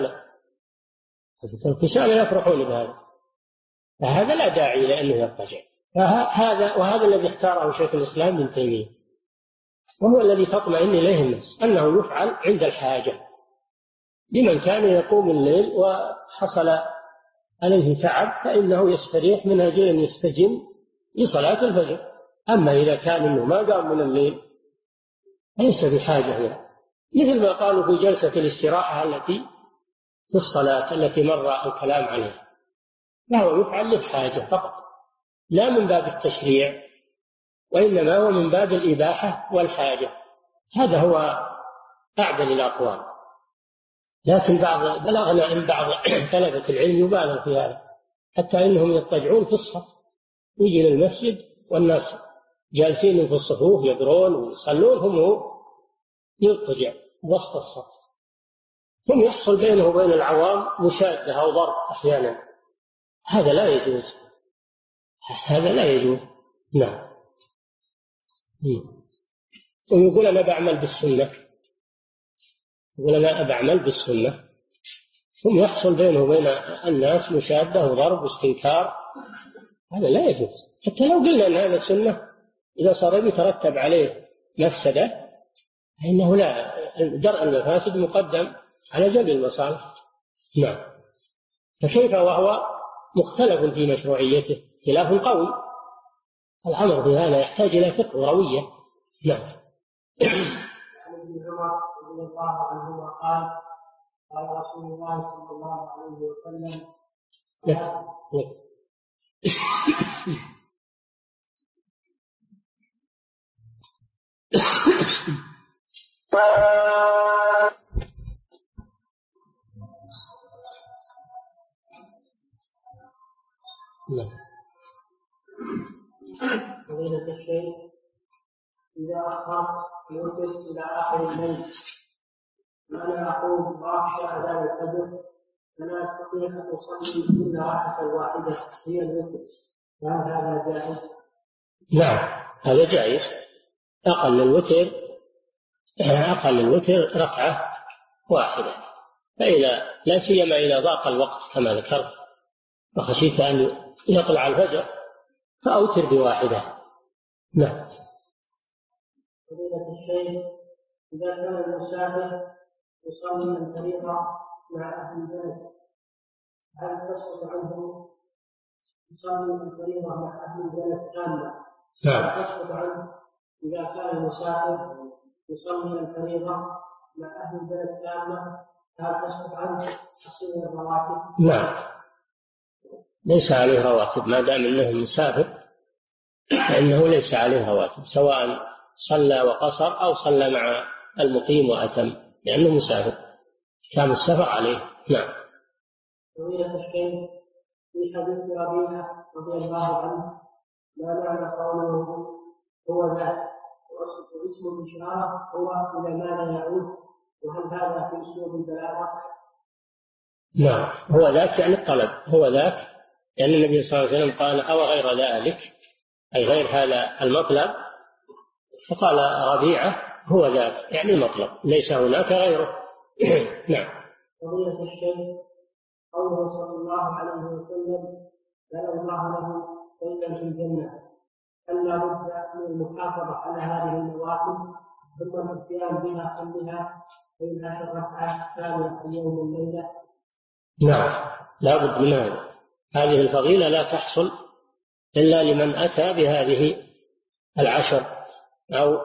Speaker 3: الكسالى يفرحون بهذا، فهذا لا داعي لأنه يضطجع. وهذا الذي اختاره شيخ الإسلام ابن تيمية، وهو الذي تطمئن إليه النفس، أنه يفعل عند الحاجة لمن كان يقوم الليل وحصل عليه تعب، فإنه يستريح من أجل أن يستجم لصلاة الفجر. أما إذا كان إنه ما قام من الليل ليس بحاجة له، مثل ما قالوا في جلسة الاستراحة التي في الصلاة التي مر الكلام عليها، فهو يفعل للحاجة فقط، لا من باب التشريع، وإنما هو من باب الإباحة والحاجة. هذا هو أعدل الأقوال. لكن بلغنا أن بعض طلبة العلم يبالغ في هذا، حتى إنهم يضطجعون في الصف، يجي للمسجد والناس جالسين في الصفوف يقرون ويصلون، هم يضطجع وسط الصف، ثم يحصل بينه وبين العوام مشادة أو ضرب أحيانا. هذا لا يجوز، هذا لا يجوز. نعم. ويقول أنا بعمل بالسنة، يقول أنا بعمل بالسنة، ثم يحصل بينه وبين الناس مشادة وضرب واستنكار، هذا لا يجوز. حتى لو قلنا أن هذا سنة، إذا صار يترتب عليه مفسدة فإنه لا، درء المفاسد مقدم على جلب المصالح. نعم. فكيف وهو مختلف في مشروعيته خلاف قوي؟ الأمر بهذا يحتاج إلى فقه وروية. نعم.
Speaker 2: عن ابن عمر رضي الله عنهما قال قال رسول الله صلى الله عليه وسلم فضيلة الشيخ، إذا أخرت الوتر إلى آخر الليل وأنا أقوم وأخشى أذان الفجر فلا أستطيع أن أصلي إلا ركعة واحدة هي الوتر، فهل هذا جائز؟
Speaker 3: نعم هذا جائز. أقل الوتر ركعة واحدة، فإذا لا سيما إذا ضاق الوقت كما ذكرت وخشيت أن يطلع الفجر فأوتر بواحدة. نعم.
Speaker 2: فضيلة الشيخ، إذا كان المسافر يصلي الفريضة مع أهل البلد هل تسقط عنه يصلي الفريضة مع أهل البلد كاملة؟ هل تسقط عنه إذا كان المسافر يصلي الفريضة مع أهل البلد كاملة هل تسقط عنه تصلي الرواتب؟
Speaker 3: نعم ليس عليه رواتب ما دام أنه مسافر، فإنه ليس عليه رواتب سواء صلى وقصر أو صلى مع المقيم وأتم، لأنه مسافر كان السفر عليه. نعم.
Speaker 2: فضيلة الشيخ، في حديث ربيعة رضي الله عنه ما معنى قوله هو ذاك واسم الإشارة هو إلى ماذا يعود، وهل هذا في أسلوب البلاغة؟
Speaker 3: نعم هو ذاك يعني الطلب، هو ذاك يعني النبي صلى الله عليه وسلم قال أو غير ذلك أي غير هذا المطلب، فقال ربيعة هو ذاك يعني المطلب ليس هناك غيره. نعم.
Speaker 2: فضيلة الشيخ، قوله صلى الله عليه وسلم بنى الله له بيتا في الجنة هل لا بد من المحافظة على هذه النوافل ثم الاتيان بها كلها بين 10 ركعات ثانية في يوم والليلة؟
Speaker 3: نعم لا بد من هذه الفضيلة لا تحصل إلا لمن أتى بهذه 10 أو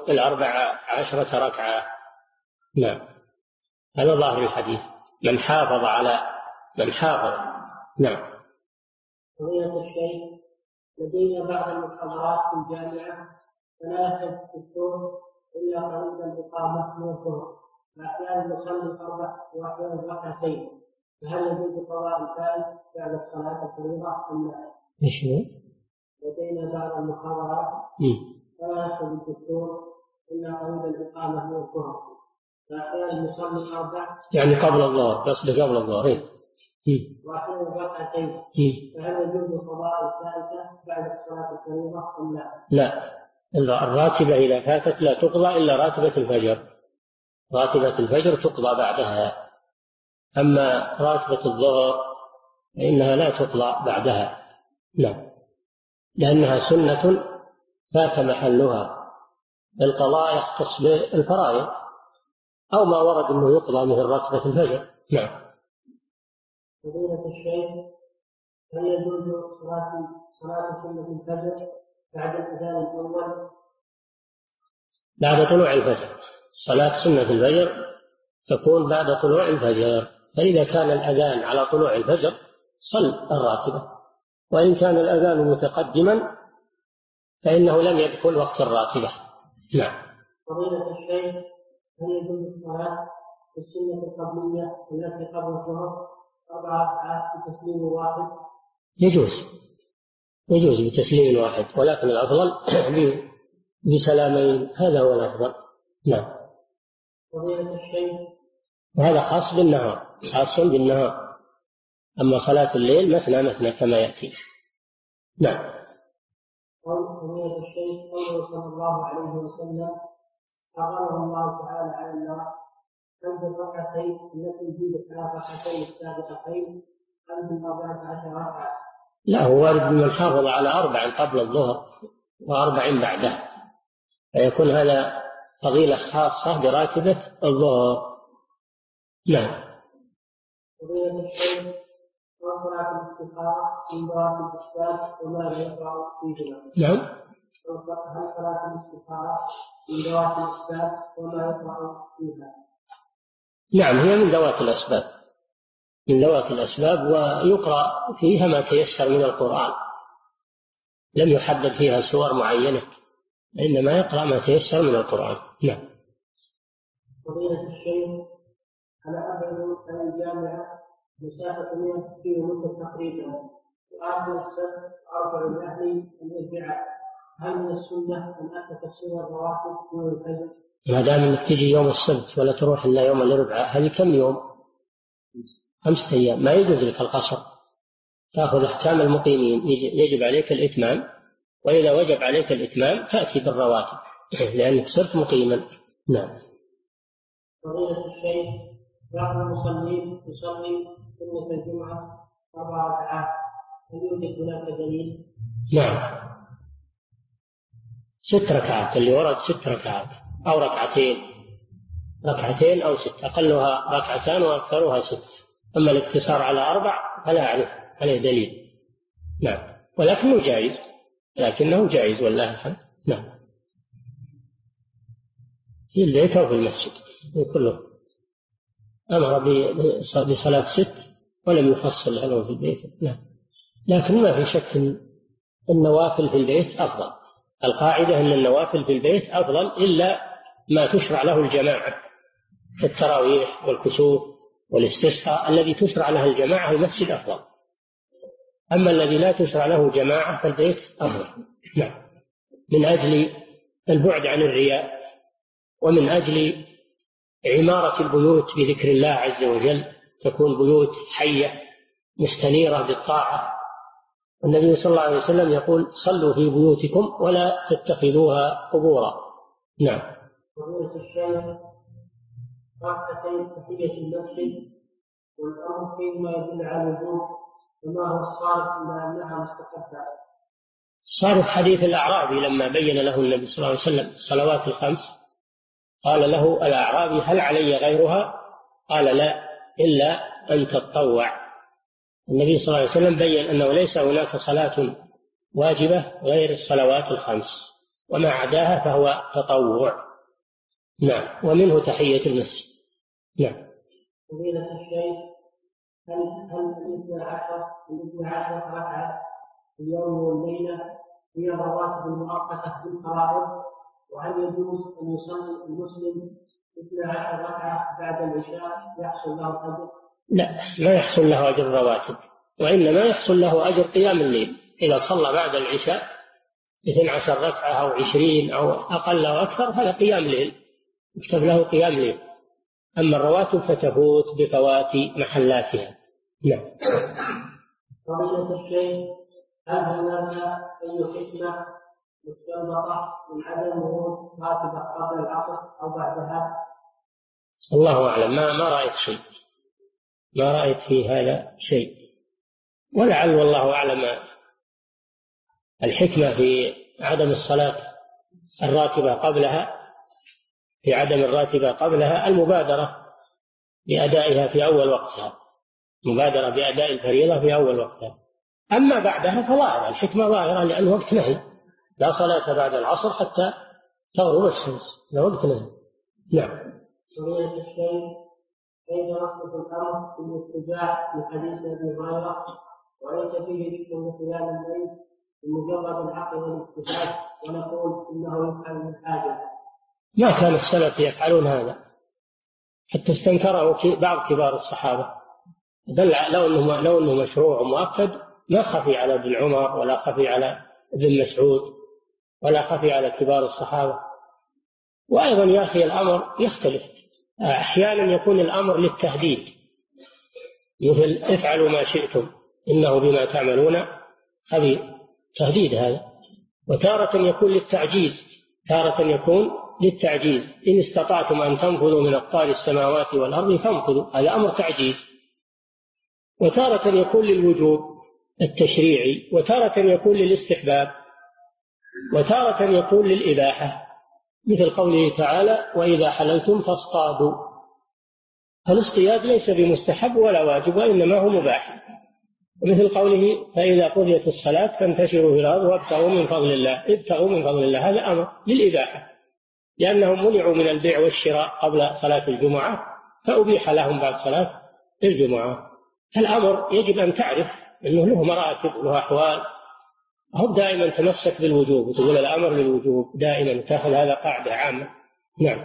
Speaker 3: 14 ركعة. نعم هذا ظاهر الحديث من حافظ على من حافظ. نعم.
Speaker 2: فضيلة الشيخ، لدينا بعض المحاضرات في الجامعة فلا يخرج الدكتور إلا قريب الإقامة من الظهر وأحيانا نصلي 4 وأحيانا ركعتين، فهل يجوز قضاء الفائت بعد الصلاة الفريضة أم لا؟
Speaker 3: ايش هو؟
Speaker 2: لدينا بعض المحاضرات فلا يخرج الدكتور إلا قريب الإقامة من الظهر وأحيانا نصلي 4
Speaker 3: يعني قبل الظهر، بس قبل الظهر
Speaker 2: وأحيانا ركعتين، فهل يجوز قضاء الفائتة بعد الصلاة الفريضة أم لا؟
Speaker 3: لا الراتبة إذا فاتت لا تقضى إلا راتبة الفجر، راتبة الفجر تقضى بعدها، أما راتبة الظهر فإنها لا تقضى بعدها. لا لأنها سنة فات محلها، القضاء يختص بالفرائض أو ما ورد أنه يقضى مثل راتبة الفجر. نعم.
Speaker 2: فضيلة الشيخ، هل يجوز صلاة سنة الفجر بعد الأذان الأول؟
Speaker 3: بعد طلوع الفجر، صلاة سنة الفجر تكون بعد طلوع الفجر، فإذا كان الأذان على طلوع الفجر صل الراتبة، وإن كان الأذان متقدما فإنه لم يدخل وقت الراتبة. نعم.
Speaker 2: فضيلة الشيخ، هل يجوز الصلاة في السنة القبلية التي قبل الظهر 4 ركعات بتسليم واحد؟
Speaker 3: يجوز بتسليم واحد، ولكن الأفضل بسلامين، هذا هو الأفضل. نعم.
Speaker 2: فضيلة الشيخ،
Speaker 3: وهذا خاص بالنهار، أما صلاة الليل مثنى كما يأتي. نعم.
Speaker 2: فضيلة الشيخ، قوله صلى الله عليه وسلم حرمه الله تعالى على النار أنت الركعتين التي في 3 ركعتين السابقتين أنت 14 ركعة.
Speaker 3: لا هو وارد من حافظ على 4 قبل الظهر و4 بعده، فيكون هذا فضيلة خاصة براتبة الظهر. نعم.
Speaker 2: فضيلة الشيخ، وصلاة الاستخارة من ذوات الأسباب وما يقرأ فيهما؟
Speaker 3: نعم.
Speaker 2: هل صلاة الاستخارة من ذوات الأسباب وما يقرأ فيها؟
Speaker 3: نعم هي من ذوات الأسباب ويقرأ فيها ما تيسر من القرآن، لم يحدد فيها سور معينة، إنما يقرأ ما تيسر من القرآن. نعم.
Speaker 2: فضيلة الشيخ، أنا أبعد عن الجامعة مسافة 100 كيلومتر تقريبا، وآخر السبت أربع الأهل أن يرجع. هل من السنة أن أتى تفسير الرواتب يوم الفجر؟
Speaker 3: ما دام انك تجي يوم السبت ولا تروح الا يوم الاربعاء، هذه كم يوم؟ 5 أيام. ما يجوز لك القصر، تأخذ أحكام المقيمين. يجب عليك الإتمام، وإذا وجب عليك الإتمام تأتي بالرواتب لأنك صرت مقيما. نعم.
Speaker 2: فضيلة الشيخ، بعض المصلين يصلي سنة الجمعة 4 ركعات، هل يوجد هناك دليل؟
Speaker 3: نعم، 6 ركعات، اللي ورد 6 ركعات أو ركعتين أو 6، أقلها 2 وأكثرها 6. أما الاقتصار على 4 فلا أعرف عليه دليل. نعم، لكنه جائز والله الحمد. نعم، في البيت أو في المسجد كله أمر بصلاة 6 ولم يفصل هل هو في البيت. نعم، لكن ما في شك أن النوافل في البيت أفضل. القاعدة أن النوافل في البيت أفضل إلا ما تشرع له الجماعة كالتراويح والكسوف والاستسقاء. الذي تشرع له الجماعة المسجد أفضل، أما الذي لا تشرع له جماعة فالبيت أفضل. نعم، من أجل البعد عن الرياء، ومن أجل عمارة البيوت بذكر الله عز وجل، تكون بيوت حية مستنيرة بالطاعة. النبي صلى الله عليه وسلم يقول: صلوا في بيوتكم ولا تتخذوها قبورا. نعم.
Speaker 2: فضيلة الشيخ، ركعتين تحية المسجد والأمر فيما يدل على الوجوب، وما هو الصارف إلا أنها مستحبة؟
Speaker 3: صارف حديث الأعرابي لما بين له النبي صلى الله عليه وسلم الصلوات ال5، قال له الأعرابي: هل علي غيرها؟ قال: لا، إلا أن تتطوع. النبي صلى الله عليه وسلم بين أنه ليس هناك صلاة واجبة غير الصلوات ال5، وما عداها فهو تطوع. نعم، ومنه تحية المسجد. نعم.
Speaker 2: فضيلة الشيخ، هل 12 ركعة في اليوم والليلة هي الرواتب المؤقتة بالفرائض؟ وهل يجوز أن يصلي المسلم 12 ركعة بعد العشاء يحصل له أجر؟
Speaker 3: لا، ما يحصل له أجر الرواتب، وإنما يحصل له أجر قيام الليل. إذا صلى بعد العشاء 12 ركعة أو 20 أو أقل أو أكثر، هذا قيام ليل، يكتب له قيام ليل. أما الرواتب فتفوت بفوات محلاتها. نعم.
Speaker 2: فضيلة الشيخ، هل هناك أي حكمة مستنبطة من عدم ورود راتبة قبل العصر أو بعدها؟
Speaker 3: الله أعلم، ما رأيت شيء، ما رأيت في هذا شيء، ولعل والله أعلم الحكمة في عدم الصلاة الراتبة قبلها، في عدم الراتبة قبلها المبادرة بأدائها في أول وقتها، مبادرة بأداء الفريضة في أول وقتها. أما بعدها فظاهرة، الحكمة ظاهرة، لأن وقت نهي، لا صلاة بعد العصر حتى تغرب الشمس، لا وقت نهي. نعم.
Speaker 2: فضيلة الشيخ، كيف نصرف الأمر في الاتجاه لحديث أبي هريرة وليس فيه ذكر قيام الليل بمجرد العقل والاجتهاد، ونقول إنه يفعل من حاجة؟
Speaker 3: ما كان السلف يفعلون هذا، حتى استنكره بعض كبار الصحابة. دل لو أنه مشروع ومؤكد ما خفي على ابن عمر ولا خفي على ابن مسعود ولا خفي على كبار الصحابة. وأيضا يا أخي الأمر يختلف، أحيانا يكون الأمر للتهديد، مثل افعلوا ما شئتم إنه بما تعملون خبير، تهديد هذا. وتارة يكون للتعجيز، إن استطعتم أن تنفذوا من أقطار السماوات والأرض فانفذوا، هذا أمر تعجيز. وتارة يكون للوجوب التشريعي، وتارة يكون للاستحباب، وتارة يكون للإباحة، مثل قوله تعالى: وإذا حللتم فاصطادوا. فالاصطياد ليس بمستحب ولا واجب، وإنما هو مباح. ومثل قوله: فإذا قضيت الصلاة فانتشروا في الأرض وابتغوا من فضل الله، هذا أمر للإباحة، لأنهم منعوا من البيع والشراء قبل صلاة الجمعة، فأبيح لهم بعد صلاة الجمعة. الأمر يجب أن تعرف أنه له مراتب وله أحوال، هم دائما تمسك بالوجوب وتقول الأمر للوجوب دائما، تأخذ هذا قاعدة عامة. نعم.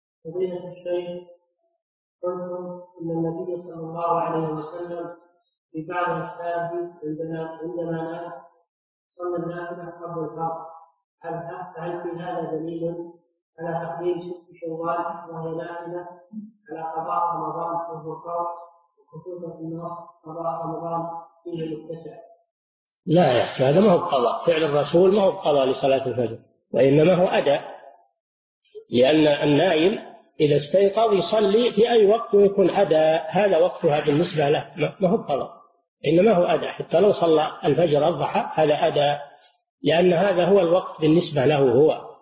Speaker 2: فضيلة الشيخ، قلتم إن النبي صلى الله عليه وسلم في بعض أسبابه عندما نام صلى النافلة قبل الفرض، هل في هذا دليل على تقديم 6 شوال وهي نافلة على قضاء رمضان وهو فرض، وخصوصا في النص قضاء رمضان فيه متسع؟
Speaker 3: لا يا أخي، هذا ما هو قضاء، فعل الرسول ما هو قضاء لصلاة الفجر، وإنما هو أداء، لأن النائم إذا استيقظ يصلي في أي وقت ويكون أداء، هذا وقتها بالنسبة له، ما هو قضاء، إنما هو أداء. حتى لو صلى الفجر الضحى هذا أداء، لأن هذا هو الوقت بالنسبة له هو.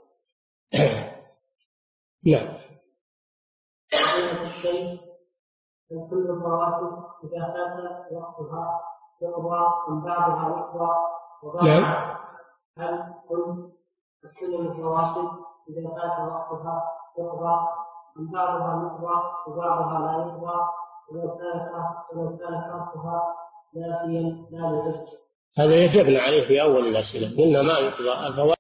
Speaker 3: نعم.
Speaker 2: الشيء كل الرواتب إذا فات وقتها يقضى من بعضها يقضى وبعضها، هل كل السنن الرواتب إذا فات وقتها يقضى من بعضها يقضى وبعضها لا يقضى، ولو كان تركها ناسيا لا يجوز؟
Speaker 3: هذا يجبنا عليه في أول الأسئلة، قلنا ما يقضى الرواتب